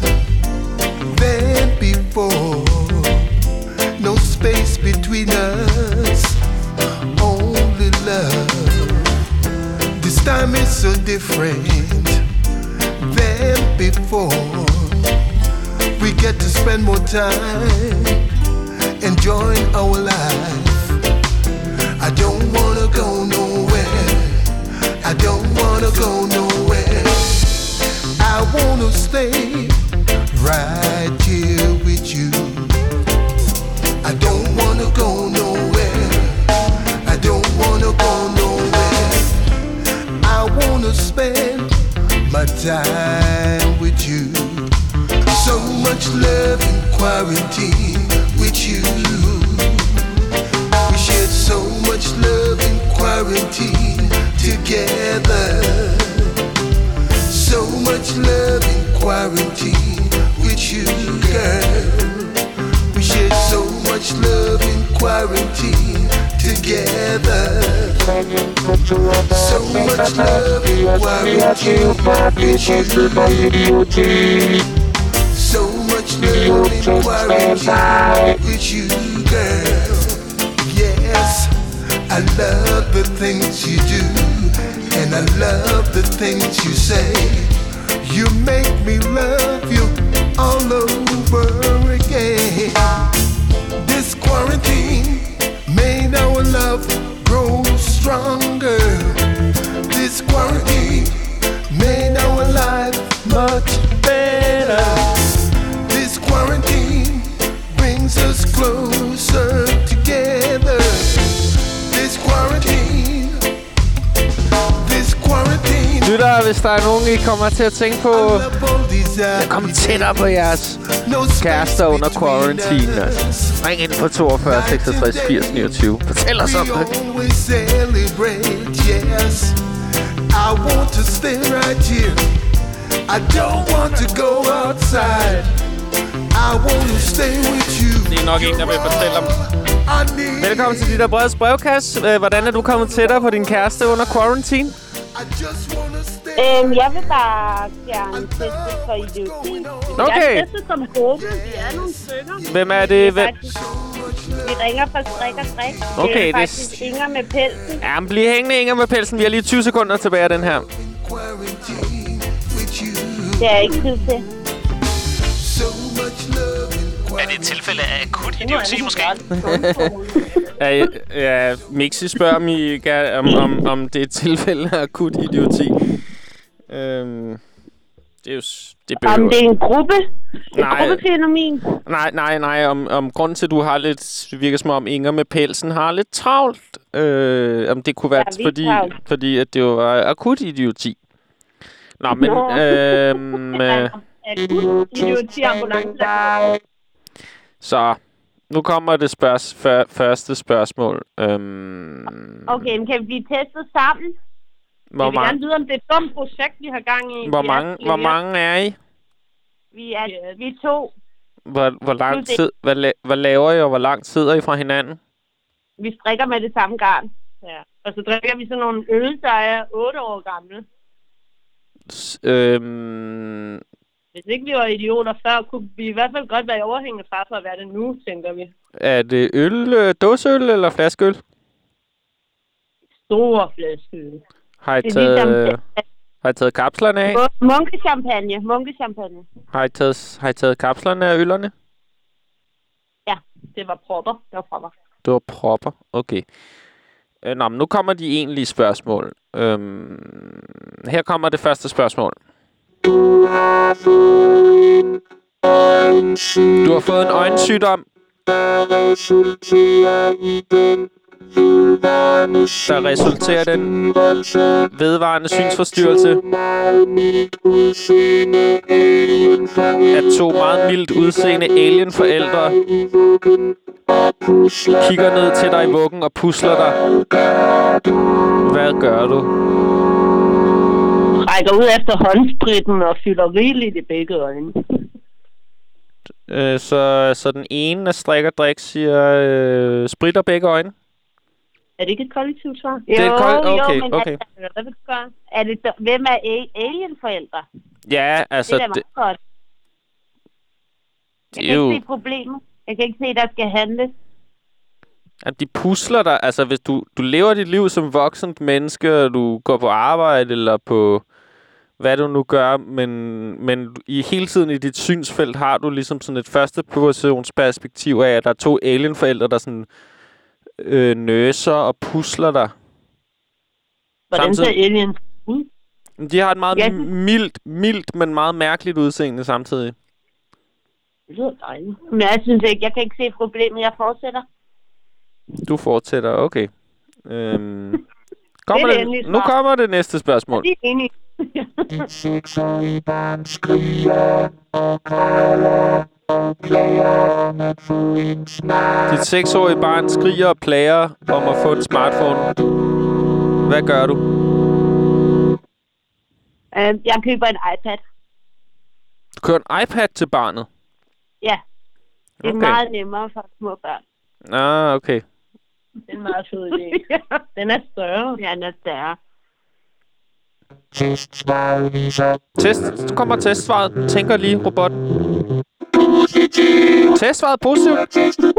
Speaker 12: than before. No space between us, only love. This time is so different than before. We get to spend more time enjoying our life. I don't wanna go nowhere. I don't wanna go nowhere. I wanna stay right here with you. I don't wanna go nowhere. I don't wanna go nowhere. I wanna spend my time with you. So much love in quarantine with you. We shared so much love in quarantine together. So much love in quarantine with you, girl. We shared so much love in quarantine together. So much love in quarantine with you. So much love in quarantine with you, girl. Yes, I love the things you do, and I love the things you say. You make me love you all over again. This quarantine made our love grow stronger. This quarantine made our life much better. This quarantine
Speaker 1: hvis der er nogen, I kommer til at tænke på. Kom tættere på jeres kærester under quarantine. Altså. Ring ind på toogfyrre seksogtres firs niogtyve. Fortæl os om det.
Speaker 12: I want to stay right here. I don't want to go outside. I want to stay with you.
Speaker 1: Det er nok en, der vil fortælle om. Velkommen til dit breds brevkasse. Hvordan er du kommet tættere på din kæreste under quarantine?
Speaker 17: Øhm, jeg vil bare gerne teste for idioti.
Speaker 1: Okay.
Speaker 17: Jeg tester som gruppe. Vi er nogle stykker.
Speaker 1: Hvem er det? Hvem?
Speaker 17: Vi ringer fra Strik og Strik.
Speaker 1: Okay,
Speaker 17: det er
Speaker 1: det
Speaker 17: faktisk Inger med pelsen.
Speaker 1: Ja, men bliv hængende, Inger med pelsen. Vi har lige tyve sekunder tilbage af den her.
Speaker 17: Det er ikke tid til.
Speaker 4: Er det et tilfælde af akut idioti, måske?
Speaker 1: ja, ja, Mixi spørger mig, om, om, om det er et tilfælde af akut idioti. Øhm, det er jo... Det
Speaker 17: om det er en gruppe? Et
Speaker 1: nej,
Speaker 17: gruppefænomen?
Speaker 1: Nej, nej, nej. Om, om grunden til, at du har lidt... virker som om Inger med pelsen har lidt travlt. Øh, om det kunne være, ja, fordi, fordi at det jo var akut idioti. Nå, men...
Speaker 17: Nå.
Speaker 1: Øhm, øh,
Speaker 17: akut idioti ambulance.
Speaker 1: Så, nu kommer det spørgs, før, første spørgsmål. Øhm,
Speaker 17: okay, men kan vi blive testet sammen?
Speaker 1: hvor
Speaker 17: jeg vil
Speaker 1: mange,
Speaker 17: gerne vide, om det er et dumt projekt, vi har gang i.
Speaker 1: hvor, mange, hvor mange er I?
Speaker 17: Vi er, vi er to.
Speaker 1: Hvor, hvor lang tid, hvad, la- hvad laver I, og hvor langt sidder I fra hinanden?
Speaker 17: Vi strikker med det samme garn. Ja. Og så drikker vi sådan nogle øl, der er otte år gamle.
Speaker 1: S- øhm,
Speaker 17: Hvis ikke vi var idioter før, kunne vi i hvert fald godt være i overhængende far for at være det nu, tænker vi.
Speaker 1: er det øl, øh, dåseøl eller flaskeøl?
Speaker 17: Store flaskeøl.
Speaker 1: Har I
Speaker 17: Det er
Speaker 1: taget,
Speaker 17: ligesom-
Speaker 1: øh, har I taget kapslerne af?
Speaker 17: Munkechampagne. Munkechampagne.
Speaker 1: Har I taget, har I taget kapslerne af øllerne?
Speaker 17: Ja, det var propper. Det var propper.
Speaker 1: Det var propper, okay. Øh, nå, men nu kommer de egentlige spørgsmål. Øhm, her kommer det første spørgsmål. Du har fået en øjensygdom, der resulterer i den vedvarende synsforstyrrelse af to meget mildt udseende alienforældre kigger ned til dig i vuggen og pusler dig. Hvad gør du?
Speaker 17: Rækker ud efter håndspritten og fylder rigeligt i begge øjne.
Speaker 1: Øh, så, så den ene af strik og drik siger øh, spritter begge øjne?
Speaker 17: Er det ikke et kollektivt svar?
Speaker 1: Det er et koll- okay,
Speaker 17: jo, men
Speaker 1: okay.
Speaker 17: Altså, hvad vil du gøre? Er det, hvem er a- alienforældre?
Speaker 1: Ja, altså...
Speaker 17: Det er da meget godt. Jeg
Speaker 1: det
Speaker 17: kan
Speaker 1: er jo-
Speaker 17: ikke se problemet. Jeg kan ikke se, der skal handle.
Speaker 1: At de pusler dig, altså hvis du, du lever dit liv som voksent menneske, og du går på arbejde, eller på hvad du nu gør, men, men i hele tiden i dit synsfelt har du ligesom sådan et første positionsperspektiv af, at der er to alienforældre, der sådan øh, nøser og pusler dig.
Speaker 17: Hvordan ser
Speaker 1: Samtidig-
Speaker 17: aliens ud?
Speaker 1: De har et meget
Speaker 17: Ja.
Speaker 1: mildt, mildt, men meget mærkeligt udseende samtidig.
Speaker 17: Det lyder dejligt. Men jeg synes ikke, jeg kan ikke se problemet. Jeg fortsætter.
Speaker 1: Du fortsætter, okay. Øhm, kommer
Speaker 17: det
Speaker 1: det,
Speaker 17: endelige
Speaker 1: nu
Speaker 17: svar.
Speaker 1: kommer det næste spørgsmål.
Speaker 17: Det er enig.
Speaker 12: Dit seksårige barn skriger og græder og plager om at få en smart.
Speaker 1: Dit seksårige barn skriger og plager om at få en smartphone. Hvad gør du?
Speaker 17: Øh, jeg køber en iPad.
Speaker 1: Du kører en iPad til barnet?
Speaker 17: Ja. Det er
Speaker 1: Okay.
Speaker 17: meget nemmere for små børn.
Speaker 1: Ah, okay.
Speaker 17: Det er en meget fed idé. Den er større. Ja, den er større.
Speaker 12: Testsvaret viser
Speaker 1: Test. Så kommer testsvaret. Tænker lige, robot. Testsvaret er positivt.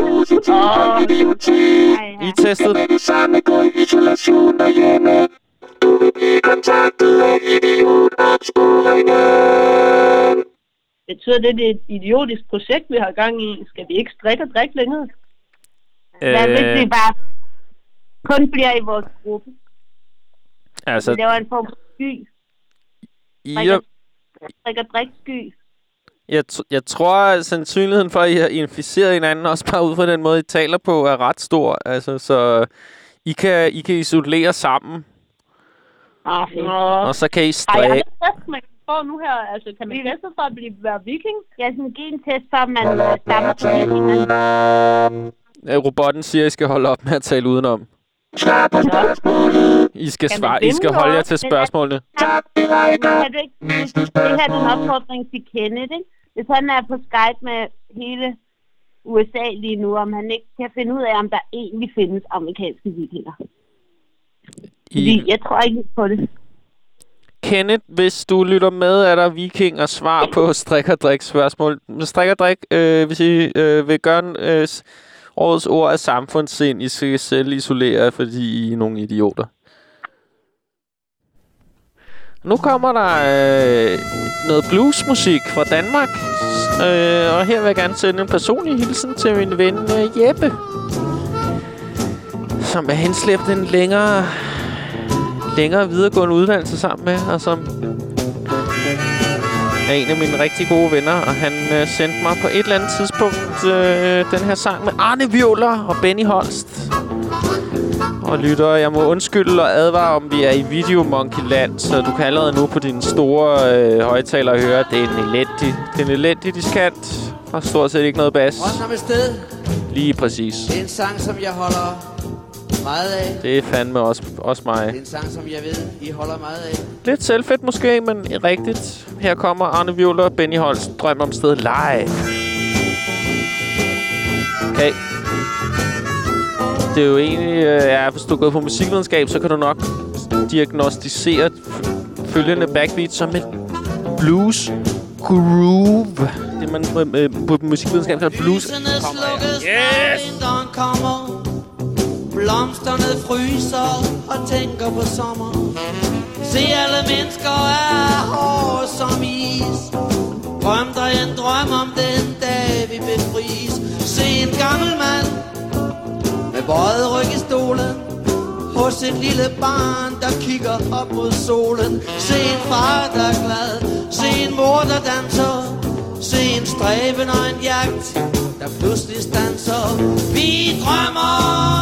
Speaker 1: I er testet.
Speaker 12: samme på isolation derhjemme. Du vil blive kontaktet af idiotopsporene.
Speaker 17: Betyder det, det er et idiotisk projekt, vi har gang i? Skal vi ikke strikke og drikke længere? Hvad hvis vi bare kun bliver i vores gruppe?
Speaker 1: Altså,
Speaker 17: Det var en form for sky.
Speaker 1: I
Speaker 17: Strikke
Speaker 1: er,
Speaker 17: og drikke sky.
Speaker 1: jeg, t- jeg tror, at sandsynligheden for, at I har inficeret hinanden, også bare ud fra den måde, I taler på, er ret stor. Altså, så I kan, I kan isolere sammen.
Speaker 17: Ah,
Speaker 1: Og så kan I
Speaker 17: Ej,
Speaker 1: stræbe...
Speaker 17: jeg har ikke test, man kan få nu her. Altså, kan man teste for at blive være viking? Ja, sådan en gentest, for at man øh, stammer fra vikingerne.
Speaker 1: Ja, robotten siger, at I skal holde op med at tale udenom. I skal
Speaker 17: Kan
Speaker 1: svare.
Speaker 17: man
Speaker 1: I skal
Speaker 17: vinde
Speaker 1: holde jer
Speaker 17: noget?
Speaker 1: til
Speaker 17: Men
Speaker 1: spørgsmålene.
Speaker 17: Kan du ikke... Det her er en opfordring til Kenneth, ikke? Hvis han er på Skype med hele U S A lige nu, om han ikke kan finde ud af, om der egentlig findes amerikanske vikinger. Fordi jeg tror ikke på det.
Speaker 1: Kenneth, hvis du lytter med, er der vikinger svar på strik og drik spørgsmål. Strik og drik, øh, hvis I øh, vil gøre en, øh, årets ord af samfundssind, I skal selv isolere, fordi I er nogle idioter. Nu kommer der øh, noget bluesmusik fra Danmark. Øh, og her vil jeg gerne sende en personlig hilsen til min ven øh, Jeppe, som er henslæbt en længere, længere videregående uddannelse sammen med, og som er en af mine rigtig gode venner. Og han øh, sendte mig på et eller andet tidspunkt øh, den her sang med Arne Violer og Benny Holst. Og lytter, jeg må undskylde og advare, om vi er i Videomonkey-land, så du kan allerede nu på dine store øh, højtaler høre, at det er en elendig, det er en elendig diskant, og stort set ikke noget bas.
Speaker 3: Drøm om et sted.
Speaker 1: Lige præcis.
Speaker 3: Det er en sang, som jeg holder meget af.
Speaker 1: Det er fandme også, også mig.
Speaker 3: Det er en sang, som jeg ved, I holder meget af.
Speaker 1: Lidt selvfedt måske, men rigtigt. Her kommer Arne Violer og Benny Holst. Drøm om sted live. Okay. Det er jo egentlig, øh, ja, hvis du er gået på musikvidenskab, så kan du nok diagnostisere følgende backbeat som et blues groove. Det man øh, på musikvidenskab kalder blues.
Speaker 3: Yes! Kommer. Blomsterne fryser og tænker på sommer. Se, alle mennesker er hårde som is. Drøm dig en drøm om den dag vi befries. Se en gammel mand med bøjet ryg i stolen hos et lille barn, der kigger op mod solen. Se en far, der er glad. Se en mor, der danser. Se en stræben og en jagt, der pludselig standser. Vi drømmer.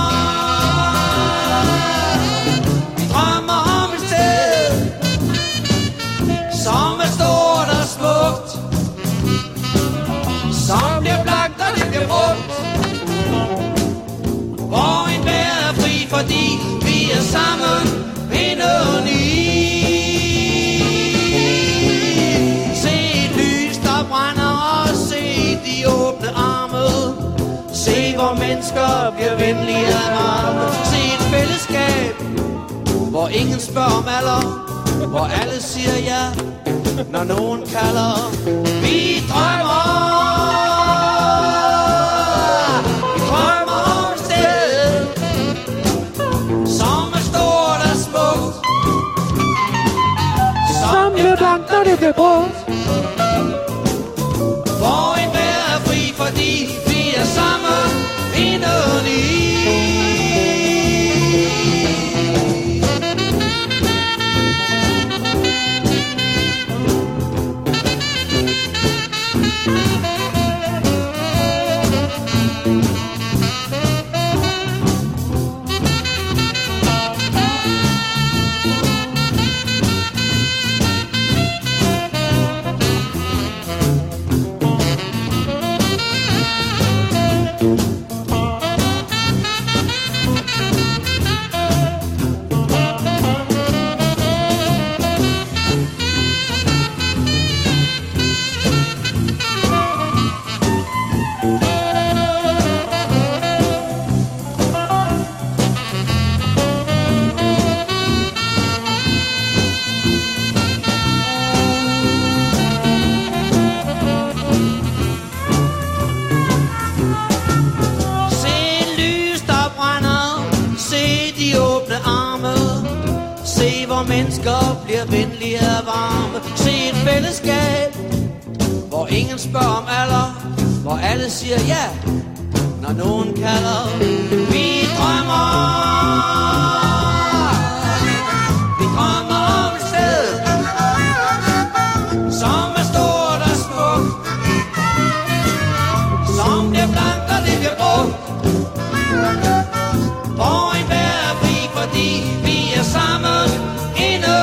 Speaker 3: Vi drømmer om et sted, som er stort og smukt, som bliver blankt og det bliver brugt, hvor en hver er fri, fordi vi er sammen indeni. Se et lys, der brænder, og se de åbne arme. Se, hvor mennesker bliver venlige af varme. Se et fællesskab, hvor ingen spørger om alder, hvor alle siger ja, når nogen kalder. Vi drømmer. Vi drømmer om et sted, som er stort og smukt, som bliver blankt, når det bliver brugt, hvor en hver er fri, fordi vi er sammen indeni. Mennesker bliver venlige og varme. Se et fællesskab, hvor ingen spørger om alder, hvor alle siger ja, når nogen kalder. Vi drømmer. Vi drømmer om et sted, som er stort og smukt, som bliver blankt og det bliver brugt, hvor en hver er fri, fordi vi er sammen. In a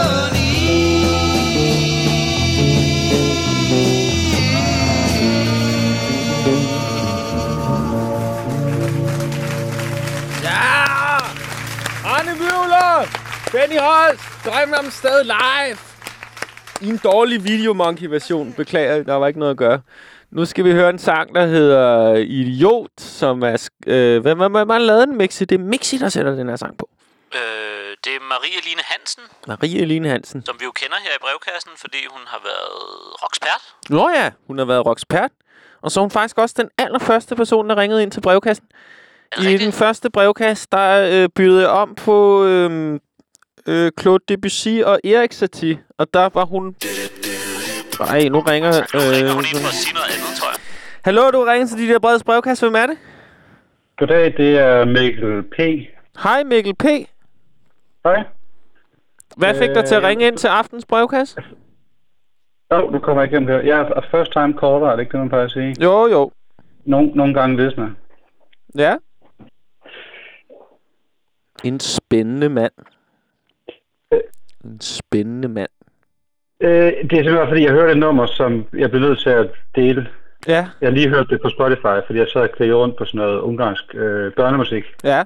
Speaker 1: Benny Holst, Drømmen om Sted live. I en dårlig Videomonkey-version. Beklager, der var ikke noget at gøre. Nu skal vi høre en sang, der hedder Idiot, som er... Øh, hvad hvad- hvad- hvad lavede den, Mixi? Det er Mixi, der sætter den her sang på.
Speaker 2: Øh, det er Marie Line Hansen,
Speaker 1: Marie Line Hansen.
Speaker 2: som vi jo kender her i brevkassen, fordi hun har været rockspert.
Speaker 1: Nå ja, hun har været rockspert. Og så er hun faktisk også den allerførste person, der ringede ind til brevkassen. I den første brevkasse, der øh, byggede jeg om på øh, øh, Claude Debussy og Erik Satie. Og der var hun... Nej, nu ringer... Øh,
Speaker 2: Nu ringer hun ind for at sige noget andet, tror jeg.
Speaker 1: Hallo, du ringer til de der breds brevkasse. Hvem er det?
Speaker 6: Goddag, det er Mikkel P.
Speaker 1: Hej Mikkel P.
Speaker 6: Hej.
Speaker 1: Hvad fik dig til at ringe ind til aftens brevkasse?
Speaker 6: Jo, oh, du kommer igennem her. Jeg er first time caller, er det ikke det, man plejer at sige?
Speaker 1: Jo, jo.
Speaker 6: Nogle, nogle gange listener.
Speaker 1: Ja. En spændende mand. En spændende mand.
Speaker 6: Øh, det er simpelthen fordi, jeg hørte et nummer, som jeg blev nødt til at dele.
Speaker 1: Ja.
Speaker 6: Jeg har lige hørt det på Spotify, fordi jeg sad og klikkede rundt på sådan noget ungarsk øh, børnemusik.
Speaker 1: Ja.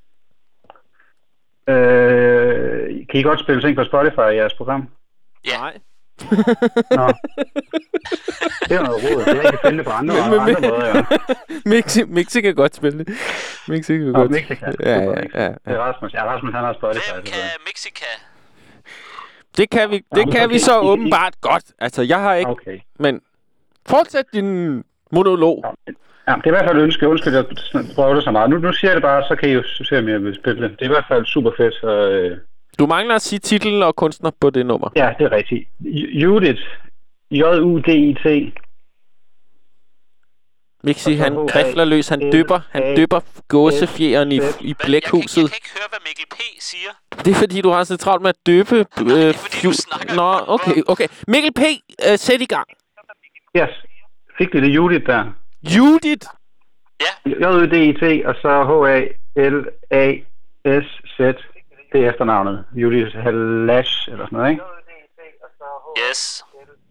Speaker 6: Øh, kan I godt spille ting på Spotify i jeres program?
Speaker 2: Ja.
Speaker 1: Nej.
Speaker 6: Nå. Det er noget råd. Det er ikke finde det på andre,
Speaker 1: Men- men-
Speaker 6: andre måder, ja.
Speaker 1: Mixi, Mixi kan godt spille det. Mixi kan
Speaker 6: Nå,
Speaker 1: godt.
Speaker 6: Mixi kan.
Speaker 1: Ja,
Speaker 6: Super,
Speaker 1: ja,
Speaker 6: Mixi.
Speaker 1: ja,
Speaker 6: Det er Rasmus. Ja, Rasmus, han har Spotify. Hvem
Speaker 2: kan Mexica?
Speaker 1: Det kan vi, det
Speaker 6: Jamen,
Speaker 1: kan
Speaker 6: så
Speaker 1: vi
Speaker 6: det-
Speaker 1: så
Speaker 6: I- I-
Speaker 1: åbenbart godt. Altså, jeg har ikke...
Speaker 6: Okay.
Speaker 1: Men fortsæt din monolog.
Speaker 6: Ja, det er i hvert fald et ønske. Undskyld, jeg prøver det så meget. Nu, nu siger jeg det bare, så kan I jo se, om jeg vil spille det. Det er i hvert fald super fedt. Så, øh...
Speaker 1: Du mangler at sige titel og kunstner på det nummer.
Speaker 6: Ja, det er rigtigt. Judith. J U D I T.
Speaker 1: Mixi, han grifler løs. Han dypper, han dypper gåsefjeren i, i blækhuset.
Speaker 2: Jeg kan ikke høre, hvad Mikkel P. siger.
Speaker 1: Det er fordi, du har så travlt med at døbe... Øh, fju- Nå, okay, okay. Mikkel P., øh, sæt i gang.
Speaker 6: Yes. Fik vi det Judith der?
Speaker 1: Judith?
Speaker 2: Ja.
Speaker 6: J U D I T, og så H A L A S Z. Det er efternavnet. Judith Halash, eller sådan noget, ikke?
Speaker 2: Yes.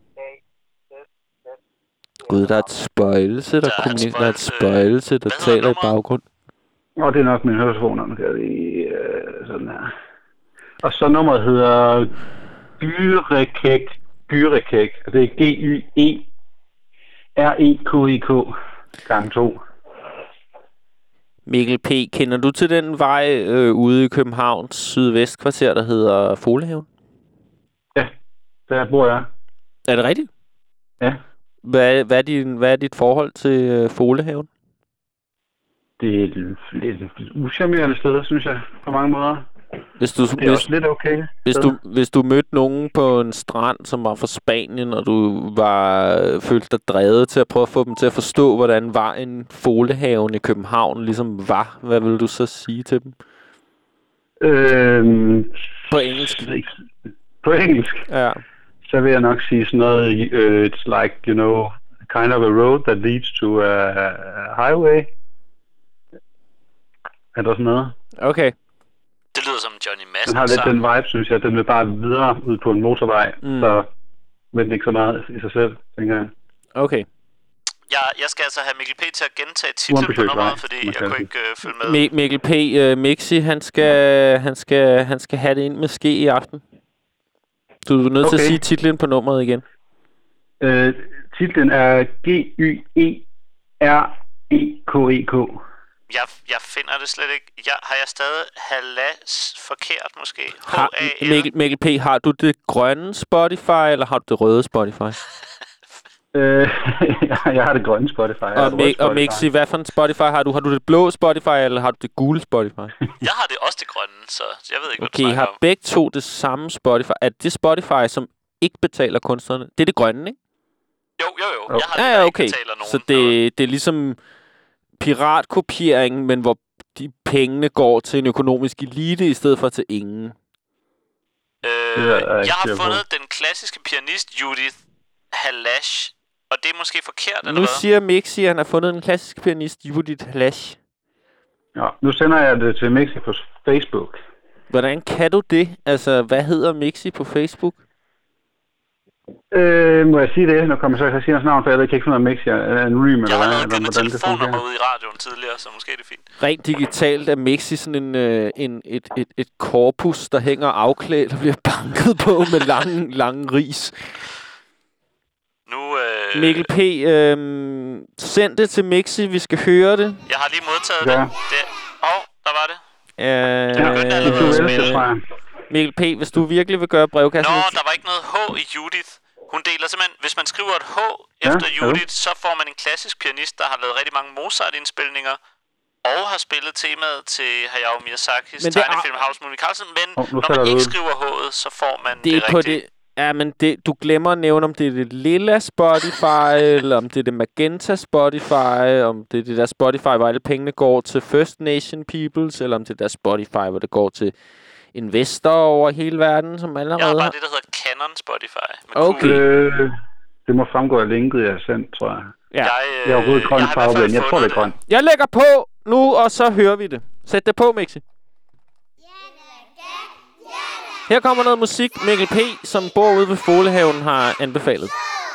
Speaker 1: Gud, der er et spøjelse, der, kommunikerer. Der er et spøjelse, der taler i baggrund.
Speaker 6: Og det er nok min høretelefoner, man kan lige øh, sådan her. Og så nummeret hedder Gyrekæk. Gyrekæk. Og det er G Y E R E K I K gang to.
Speaker 1: Mikkel P., kender du til den vej øh, ude i Københavns sydvestkvarter, der hedder Folehaven?
Speaker 6: Ja, der bor jeg.
Speaker 1: Er det rigtigt?
Speaker 6: Ja.
Speaker 1: Hvad, hvad, er, din, hvad er dit forhold til øh, Folehaven?
Speaker 6: Det er et lidt uschammerende sted, synes jeg, på mange måder.
Speaker 1: Hvis du,
Speaker 6: det er
Speaker 1: hvis,
Speaker 6: også lidt okay.
Speaker 1: Hvis du, hvis du mødte nogen på en strand, som var fra Spanien, og du var følte dig drevet til at prøve at få dem til at forstå, hvordan vejen Folehaven i København ligesom var, hvad vil du så sige til dem?
Speaker 6: Øhm,
Speaker 1: på engelsk?
Speaker 6: På engelsk?
Speaker 1: Ja.
Speaker 6: Så vil jeg nok sige sådan noget, uh, it's like, you know, kind of a road that leads to a, a highway. Er der sådan noget?
Speaker 1: Okay.
Speaker 2: Det lyder som Johnny
Speaker 6: Den
Speaker 2: Madsen
Speaker 6: har lidt
Speaker 2: sang.
Speaker 6: den vibe, synes jeg. Den vil bare videre ud på en motorvej.
Speaker 1: Mm.
Speaker 6: Så ved den ikke så meget i sig selv, tænker jeg.
Speaker 1: Okay.
Speaker 2: Jeg, jeg skal altså have Mikkel P. til at gentage titlen på
Speaker 6: Uambitiøs
Speaker 2: nummeret,
Speaker 6: vej,
Speaker 2: fordi
Speaker 6: man
Speaker 2: jeg
Speaker 6: kan
Speaker 2: kunne
Speaker 6: sige.
Speaker 2: ikke øh, følge med.
Speaker 1: Mi- Mikkel P. Uh, Mixi, han skal, han, skal, han skal have det ind med ske i aften. Du er nødt okay. til at
Speaker 6: Okay.
Speaker 1: sige titlen på nummeret igen.
Speaker 6: Øh, titlen er G Y E R E K E K.
Speaker 2: Jeg, jeg finder det slet ikke. Jeg, har jeg stadig halas forkert, måske?
Speaker 1: Har, Mikkel, Mikkel P., har du det grønne Spotify, eller har du det røde Spotify?
Speaker 6: Øh, jeg har det grønne Spotify. Jeg har
Speaker 1: Og,
Speaker 6: det røde
Speaker 1: Mi- og Mixi, hvad for en Spotify har du? Har du det blå Spotify, eller har du det gule Spotify?
Speaker 2: Jeg har det også det grønne, så jeg ved ikke, hvad
Speaker 1: Okay,
Speaker 2: du
Speaker 1: I
Speaker 2: snakker
Speaker 1: har
Speaker 2: om.
Speaker 1: begge to det samme Spotify. Er det Spotify, som ikke betaler kunstnerne? Det er det grønne, ikke?
Speaker 2: Jo, jo, jo. Jeg har
Speaker 1: Ja,
Speaker 2: det,
Speaker 1: ja,
Speaker 2: der
Speaker 1: okay.
Speaker 2: ikke betaler nogen.
Speaker 1: Så det, det er ligesom piratkopiering, men hvor de pengene går til en økonomisk elite, i stedet for til ingen.
Speaker 2: Øh,
Speaker 6: Det er jeg ikke
Speaker 2: jeg har
Speaker 6: sikker på.
Speaker 2: fundet den klassiske pianist Judith Halash, og det er måske forkert, eller
Speaker 1: Nu
Speaker 2: hvad?
Speaker 1: siger Mixi, at han har fundet en klassisk pianist, Judith Halash.
Speaker 6: Ja, nu sender jeg det til Mixi på Facebook.
Speaker 1: Hvordan kan du det? Altså, hvad hedder Mixi på Facebook?
Speaker 6: Øh, må jeg sige det? Nu kommer jeg så til at sige noget navn, for jeg ved ikke, ikke noget mix. Jeg er anonym, eller hvad?
Speaker 2: Jeg har givet mit telefonnummer ud i radioen tidligere, så måske er det fint.
Speaker 1: Rent digitalt er Mixi sådan en, øh, en, et, et, et korpus, der hænger afklædt og bliver banket på med lange, lange ris.
Speaker 2: Nu, øh...
Speaker 1: Mikkel P., øh, send det til Mixi, vi skal høre det.
Speaker 2: Jeg har lige modtaget ja. det. det. Åh, oh, der var det.
Speaker 1: Øh,
Speaker 2: det begyndte allerede.
Speaker 1: Mikkel P., hvis du virkelig vil gøre brevkassen...
Speaker 2: Nå, der var ikke noget H i Judith. Hun deler simpelthen... Hvis man skriver et H efter ja, Judith, ja. så får man en klassisk pianist, der har lavet rigtig mange Mozart-indspilninger, og har spillet temaet til Hayao Miyazakis tegnefilm House Moving Castle. Men oh, når man ikke skriver H'et, så får man det, det rigtige.
Speaker 1: Ja, men det, du glemmer at nævne, om det er det lilla Spotify, eller om det er det magenta Spotify, om det er det der Spotify, hvor alle pengene går til First Nation Peoples, eller om det er der Spotify, hvor det går til investorer over hele verden, som allerede har...
Speaker 2: Jeg har bare det, der hedder Canon Spotify.
Speaker 1: Okay.
Speaker 6: Øh, det må fremgå af linket, jeg har sendt, tror jeg.
Speaker 1: Ja.
Speaker 6: Jeg, øh, jeg har overhovedet grøn farve, jeg tror, det er grøn.
Speaker 1: Jeg lægger på nu, og så hører vi det. Sæt det på, Mixi. Her kommer noget musik, Mikkel P., som bor ude ved Folehaven, har anbefalet.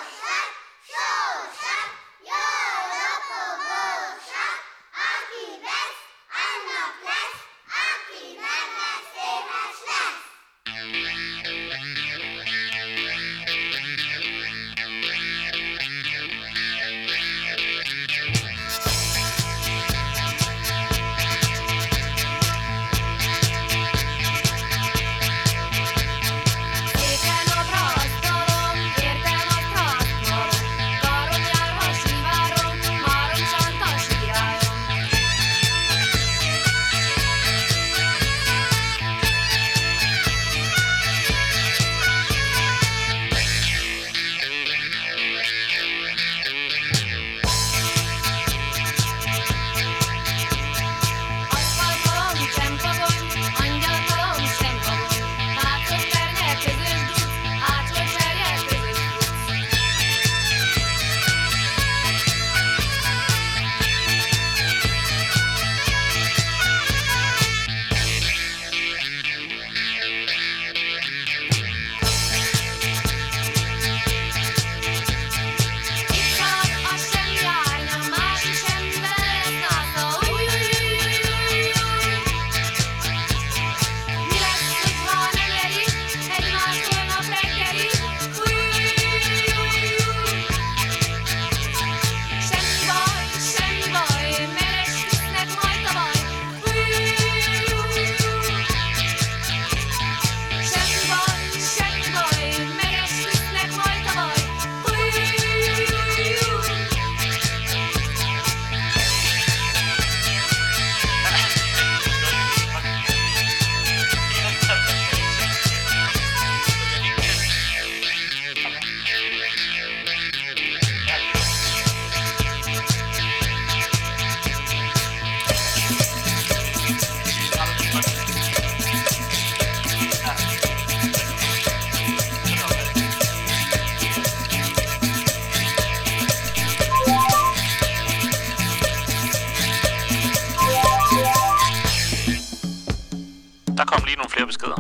Speaker 2: Der kom lige nogle flere beskeder.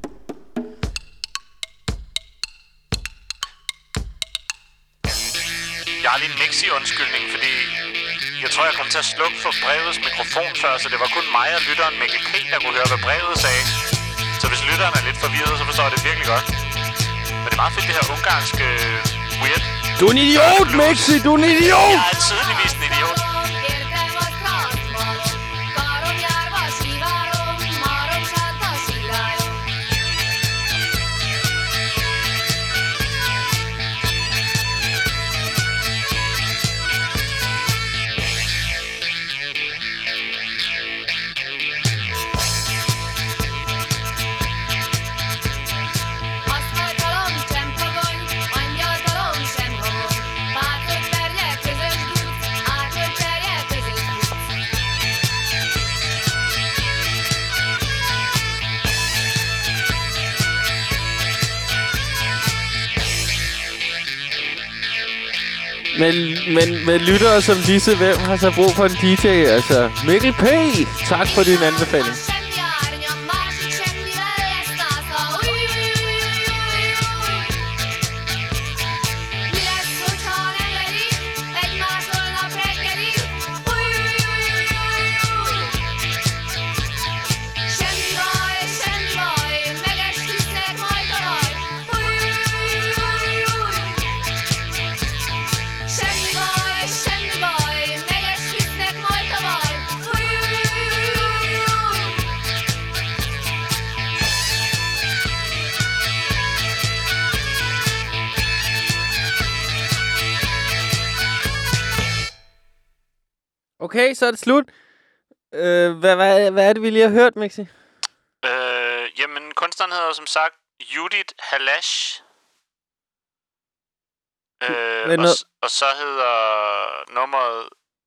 Speaker 2: Jeg har lige en Mixi-undskyldning, fordi jeg tror, jeg kom til at slukke for brevets mikrofon før, så det var kun mig og lytteren Mikkel P., der kunne høre, hvad brevet sagde. Så hvis lytteren er lidt forvirret, så forstår jeg det virkelig godt. Men det er meget fedt, det her ungarske weird.
Speaker 1: Du er en idiot, Mixi! Du er en idiot!
Speaker 2: Jeg er tydeligvis en idiot.
Speaker 1: Men, men med lyttere som disse, hvem har så brug for en D J? Altså, Mikkel P., tak for din anbefaling. Okay, så er det slut. Øh, hvad, hvad, hvad er det, vi lige har hørt, Mixi?
Speaker 2: Øh, jamen, kunstneren hedder som sagt Judith Halash. Øh, og, og så hedder nummeret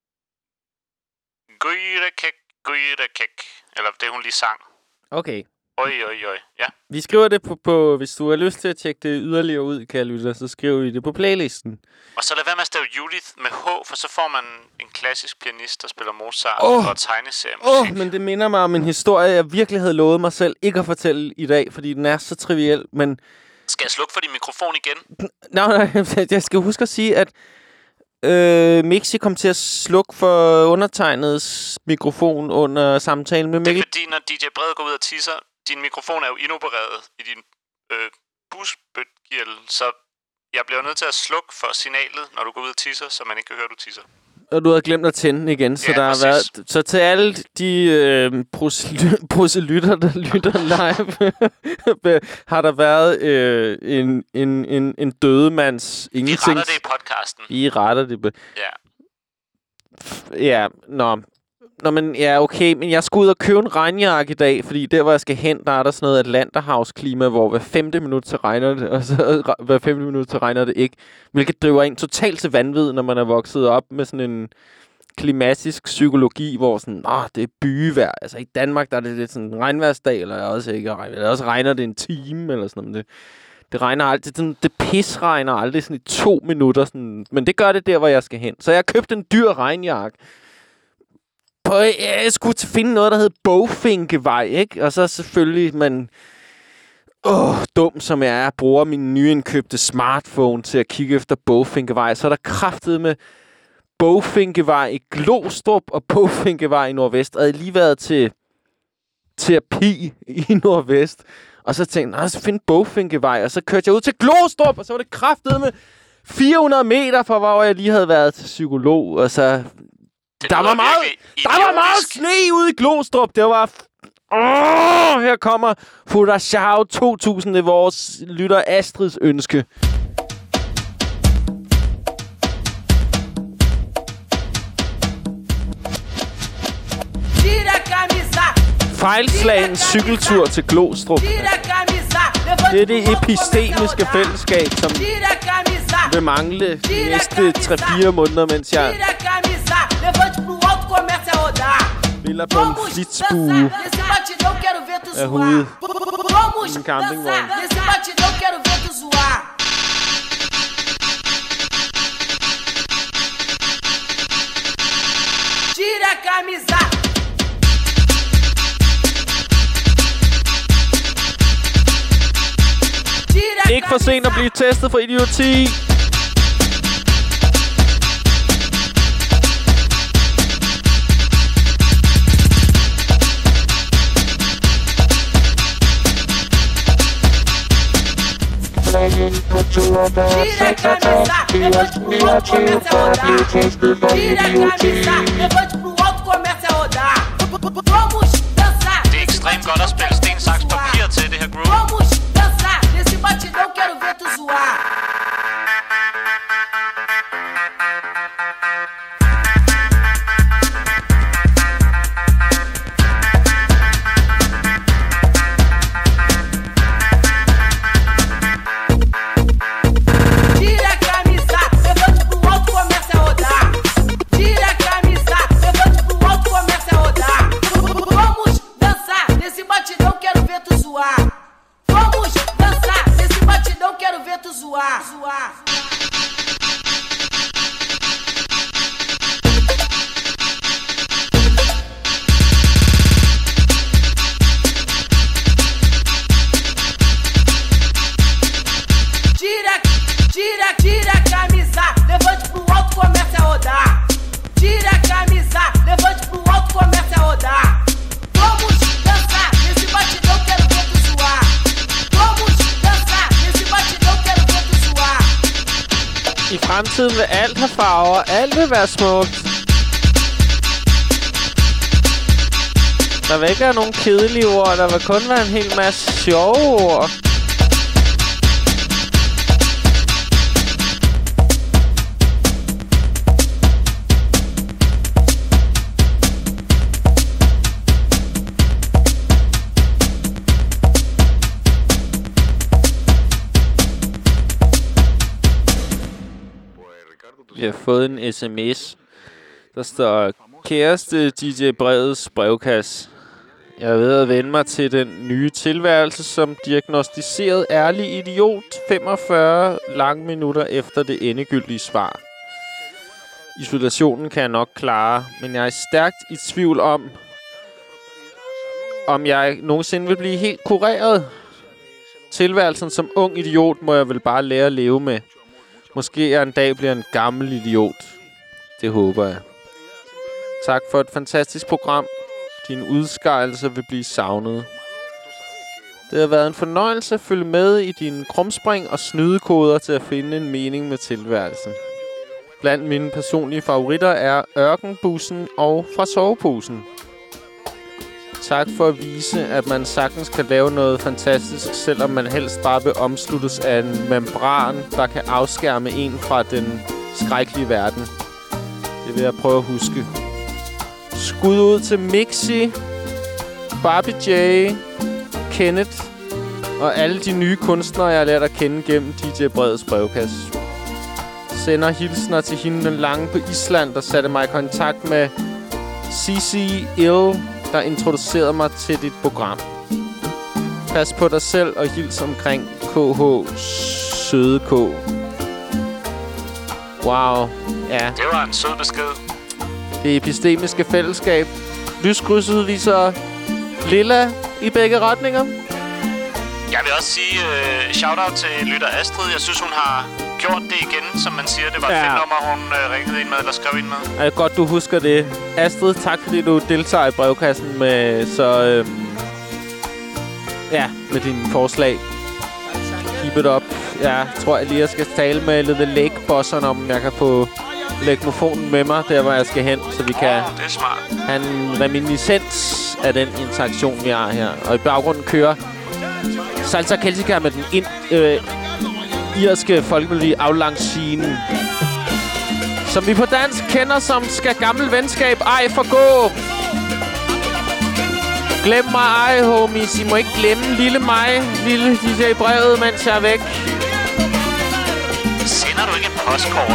Speaker 2: Gøyrekek, Gøyrekek. Eller det, hun lige sang.
Speaker 1: Okay.
Speaker 2: Oj, oj, oj, ja.
Speaker 1: Vi skriver det på, på, hvis du har lyst til at tjekke det yderligere ud, kære lytter, så skriver vi det på playlisten.
Speaker 2: Og så lad være med at stave Judith med H, for så får man en klassisk pianist, der spiller Mozart
Speaker 1: oh.
Speaker 2: og tegneseriemusik.
Speaker 1: Åh, oh, men det minder mig om en historie, jeg virkelig havde lovet mig selv ikke at fortælle i dag, fordi den er så triviel, men...
Speaker 2: Skal jeg slukke for din mikrofon igen?
Speaker 1: Nej, nej, jeg skal huske at sige, at øh, Mixi kom til at slukke for undertegnets mikrofon under samtalen med Mikkel.
Speaker 2: Det er fordi, når D J Brede går ud og tisser, din mikrofon er jo inopereret i din øh, busbøtgirl, så jeg bliver nødt til at slukke for signalet, når du går ud og tisser, så man ikke kan høre, du tisser.
Speaker 1: Og du havde glemt at tænde den igen, så ja, der har været, så til alle de øh, proselytter, der lytter live, har der været øh, en, en, en, en dødemands ingenting.
Speaker 2: Vi retter det i podcasten.
Speaker 1: Vi retter det.
Speaker 2: Ja.
Speaker 1: Ja, nå. Nå, men ja, okay, men jeg skal ud og købe en regnjakke i dag, fordi der, hvor jeg skal hen, der er der sådan noget Atlanterhavsklima, hvor hver femte minut så regner det, og så hver femte minut så regner det ikke. Hvilket driver en totalt til vanvid, når man er vokset op med sådan en klimatisk psykologi, hvor sådan, åh, det er byvejr. Altså i Danmark, der er det lidt sådan en regnværsdag, eller også ikke regner, eller også regner det en time, eller sådan noget. Det, det regner altid, sådan, det pis regner aldrig sådan i to minutter, sådan, men det gør det der, hvor jeg skal hen. Så jeg købte en dyr regnjakke. På, jeg skulle finde noget, der hed Bogfinkevej, ikke? Og så selvfølgelig, man... Åh, dum som jeg er, bruger min nyindkøbte smartphone til at kigge efter Bogfinkevej. Så er der kraftet med Bogfinkevej i Glostrup og Bogfinkevej i Nordvest. Og jeg havde lige været til terapi i Nordvest. Og så tænkte jeg, så find Bogfinkevej. Og så kørte jeg ud til Glostrup, og så var det kraftet med fire hundrede meter fra, hvor jeg lige havde været til psykolog. Og så... Der var, meget, der var meget sne ude i Glostrup. Det var... Åh, her kommer Fudashao to tusind. Det er vores lytter Astrids ønske. Fejlslagen cykeltur til Glostrup. Det er det epistemiske fællesskab, som vil mangle de næste tre fire måneder, mens jeg spiller på en flitsbue af hovedet i en campingvogn. Ikke for sent at blive testet for idioti.
Speaker 12: Playing cultural dance, sex attack, we are, we are chill for the tasted for idioti.
Speaker 2: Det er ekstremt godt at spille sten, saks, papir til det her groove.
Speaker 1: Fremtiden vil alt have farver. Alt vil være smukt. Der vil ikke være nogen kedelige ord. Der vil kun være en hel masse sjove ord. Vi har fået en sms, der står: Kæreste D J Breds brevkasse. Jeg er ved at vende mig til den nye tilværelse som diagnostiseret ærlig idiot femogfyrre lange minutter efter det endegyldige svar. Isolationen kan jeg nok klare, men jeg er stærkt i tvivl om, om jeg nogensinde vil blive helt kureret. Tilværelsen som ung idiot må jeg vel bare lære at leve med. Måske jeg en dag bliver en gammel idiot. Det håber jeg. Tak for et fantastisk program. Din udskejelse vil blive savnet. Det har været en fornøjelse at følge med i dine krumspring og snydekoder til at finde en mening med tilværelsen. Blandt mine personlige favoritter er Ørkenbussen og Fra soveposen. Tak for at vise, at man sagtens kan lave noget fantastisk, selvom man helst bare vil omsluttes af en membran, der kan afskærme en fra den skrækkelige verden. Det vil jeg prøve at huske. Skud ud til Mixi, Barbie J, Kenneth og alle de nye kunstnere, jeg har lært at kende gennem D J Breds brevkasse. Sender hilsner til hende den lange på Island, der satte mig i kontakt med C C Ill, der introducerede mig til dit program. Pas på dig selv og hils omkring K H Søde K. Wow, ja.
Speaker 2: Det var en sød besked.
Speaker 1: Det epistemiske fællesskab. Lyskrydset viser lilla i begge retninger.
Speaker 2: Jeg vil også sige uh, shout-out til lytter Astrid. Jeg synes, hun har gjort det igen, som man siger. Det var et
Speaker 1: Ja.
Speaker 2: fedt nummer, hun uh, ringede ind med, eller skrev ind med.
Speaker 1: Det er godt, du husker det. Astrid, tak fordi du deltager i brevkassen med så øhm, ja, med dine forslag. Keep it up. Jeg tror, jeg lige jeg skal tale med The Lake Bosseren om, jeg kan få legmofonen med mig, der hvor jeg skal hen, så vi kan
Speaker 2: Oh, det er smart.
Speaker 1: have en reminiscens af den interaktion, vi har her. Og i baggrunden kører Salsa Celtica med den ind, øh, irske folkemelodi Aflangsinen, som vi på dansk kender som Skal gammel venskab ej forgå. Glem mig ej, homies. I må ikke glemme lille mig, lille D J Brevet, mens jeg er væk.
Speaker 2: Sender du ikke et postkort?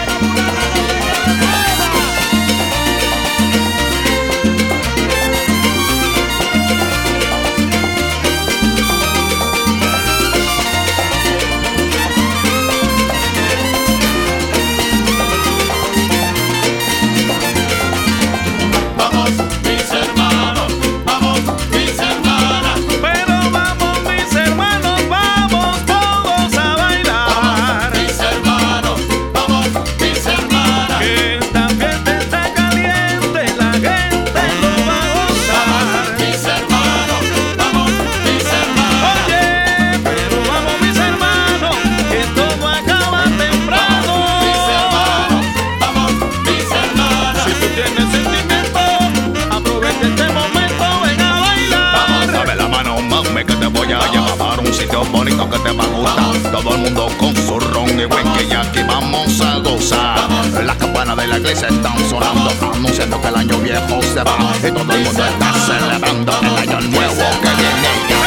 Speaker 5: Bonito que te va a gustar. Todo el mundo con su ron y whisky y aquí vamos a gozar. Las campanas de la iglesia están sonando, anunciando que el año viejo se va y todo el mundo está celebrando el año nuevo que viene ya.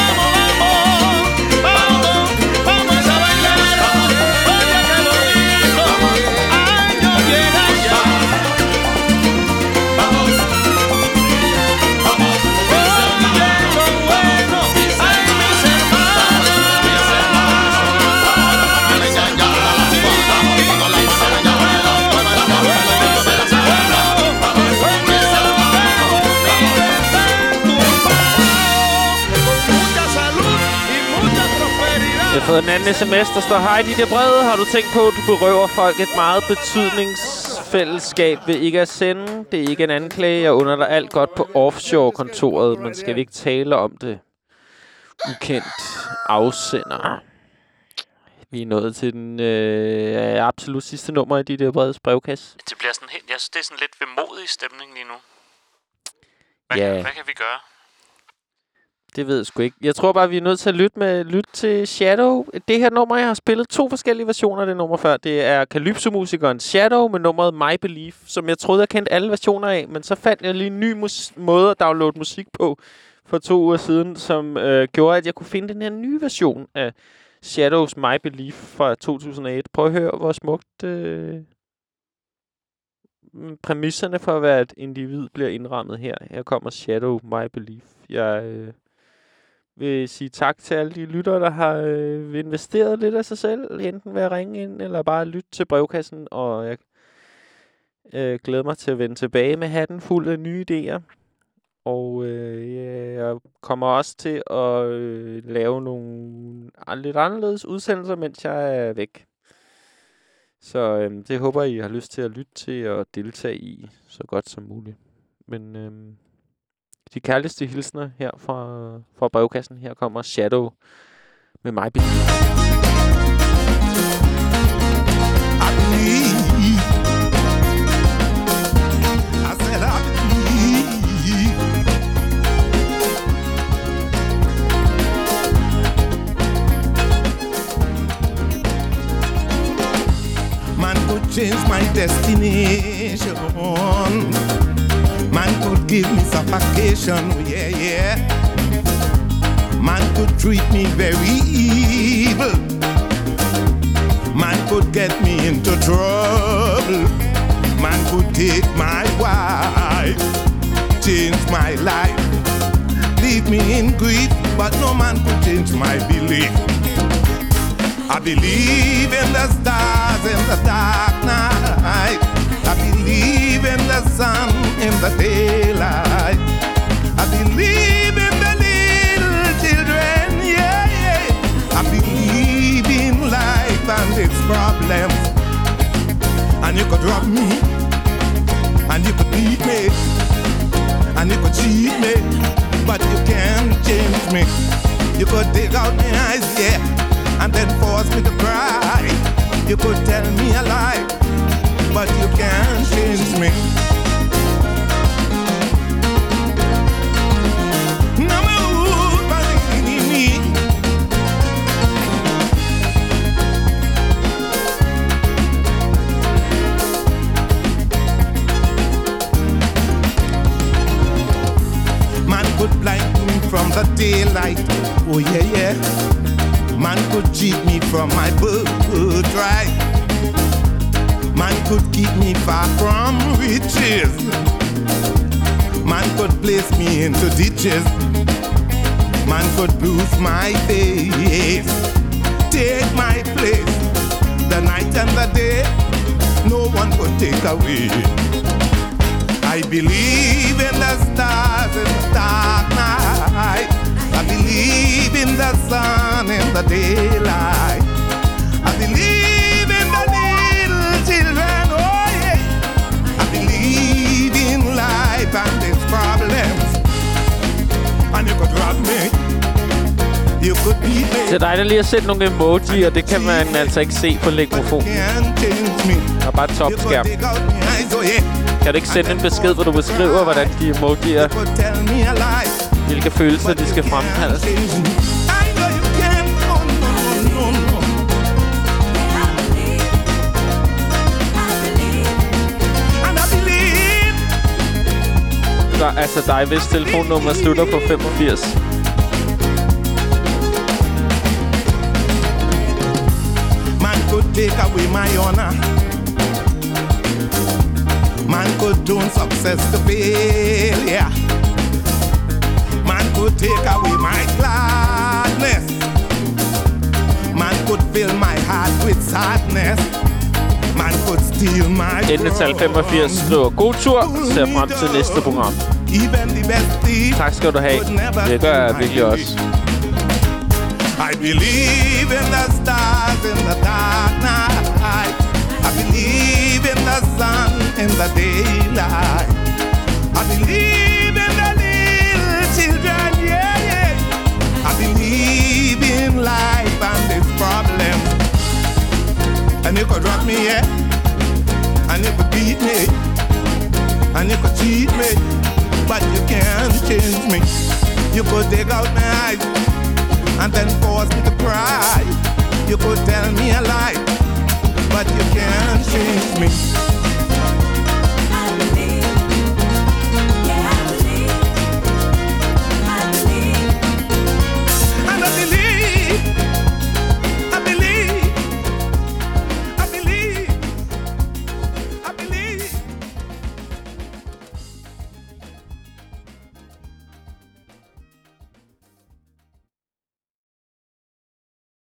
Speaker 1: Jeg har fået en anden sms, der står: Hej, de der brede. Har du tænkt på, at du berøver folk et meget betydningsfællesskab ved ikke at sende? Det er ikke en anklage. Jeg under dig alt godt på offshore-kontoret, men skal vi ikke tale om det? Ukendt afsender. Vi er nået til den øh, absolut sidste nummer i de der bredes brevkasse.
Speaker 2: Det bliver sådan helt... Jeg synes, det er sådan lidt vemodig stemning lige nu. Hvad,
Speaker 1: Ja.
Speaker 2: kan, hvad kan vi gøre?
Speaker 1: Det ved jeg sgu ikke. Jeg tror bare, vi er nødt til at lytte, med, lytte til Shadow. Det her nummer, jeg har spillet to forskellige versioner af det nummer før. Det er Calypso-musikeren Shadow med nummeret My Belief, som jeg troede, jeg kendte alle versioner af. Men så fandt jeg lige en ny mus- måde at downloade musik på for to uger siden, som øh, gjorde, at jeg kunne finde den her nye version af Shadows My Belief fra to tusind og et. Prøv at høre, hvor smukt øh, præmisserne for at være et individ bliver indrammet her. Her kommer Shadow, My Belief. Jeg øh, vil sige tak til alle de lyttere, der har øh, investeret lidt af sig selv. Enten ved at ringe ind, eller bare lytte til brevkassen. Og jeg øh, glæder mig til at vende tilbage med hatten fuld af nye idéer. Og øh, jeg kommer også til at øh, lave nogle lidt anderledes udsendelser, mens jeg er væk. Så øh, det håber I har lyst til at lytte til og deltage i så godt som muligt. Men øh, de kærligste hilsner her fra, fra brevkassen. Her kommer Shadow med mig.
Speaker 7: Change my destination. Man could give me suffocation, yeah, yeah. Man could treat me very evil. Man could get me into trouble. Man could take my wife, change my life, leave me in grief, but no man could change my belief. I believe in the stars in the dark night. I believe in the sun in the daylight. I believe in the little children, yeah, yeah. I believe in life and its problems. And you could rob me, and you could beat me, and you could cheat me, but you can't change me. You could dig out my eyes, yeah, and then force me to cry. You could tell me a lie, but you can't change me. No more believing me. Man could blind me from the daylight. Oh yeah, yeah. Man could cheat me from my birthright. Man could keep me far from riches. Man could place me into ditches. Man could bruise my face, take my place. The night and the day, no one could take away. I believe in the stars in the dark night. I believe in the sun in the daylight. I believe in the little children, oh yeah. I believe in life and its problems. And you could rob me, you could beat me.
Speaker 1: Det er dejligt lige at sætte nogle emoji, og det kan man altså ikke se på legmofonen. Der er bare topskærm. Kan du ikke sende en besked, hvor du beskriver, hvordan de emojier, hvilke følelser de skal fremkalde? Så altså dig, hvis telefonnummer slutter på femogfirs.
Speaker 7: Man could take away my honor. Man could turn success to failure. Man could take away my gladness. Man could fill my heart with sadness. Man could steal my
Speaker 1: Endetal femogfirs skriver god tur. Ser frem til næste program. Tak skal du have. Det gør jeg virkelig også.
Speaker 7: I believe in the stars in the dark night. I believe in the sun in the daylight. I believe in the little children, yeah, yeah. I believe in life and its problems. And you could drop me, yeah. And you could beat me. And you could cheat me. But you can't change me. You could dig out my eyes and then force me to cry. You could tell me a lie, but you can't change me.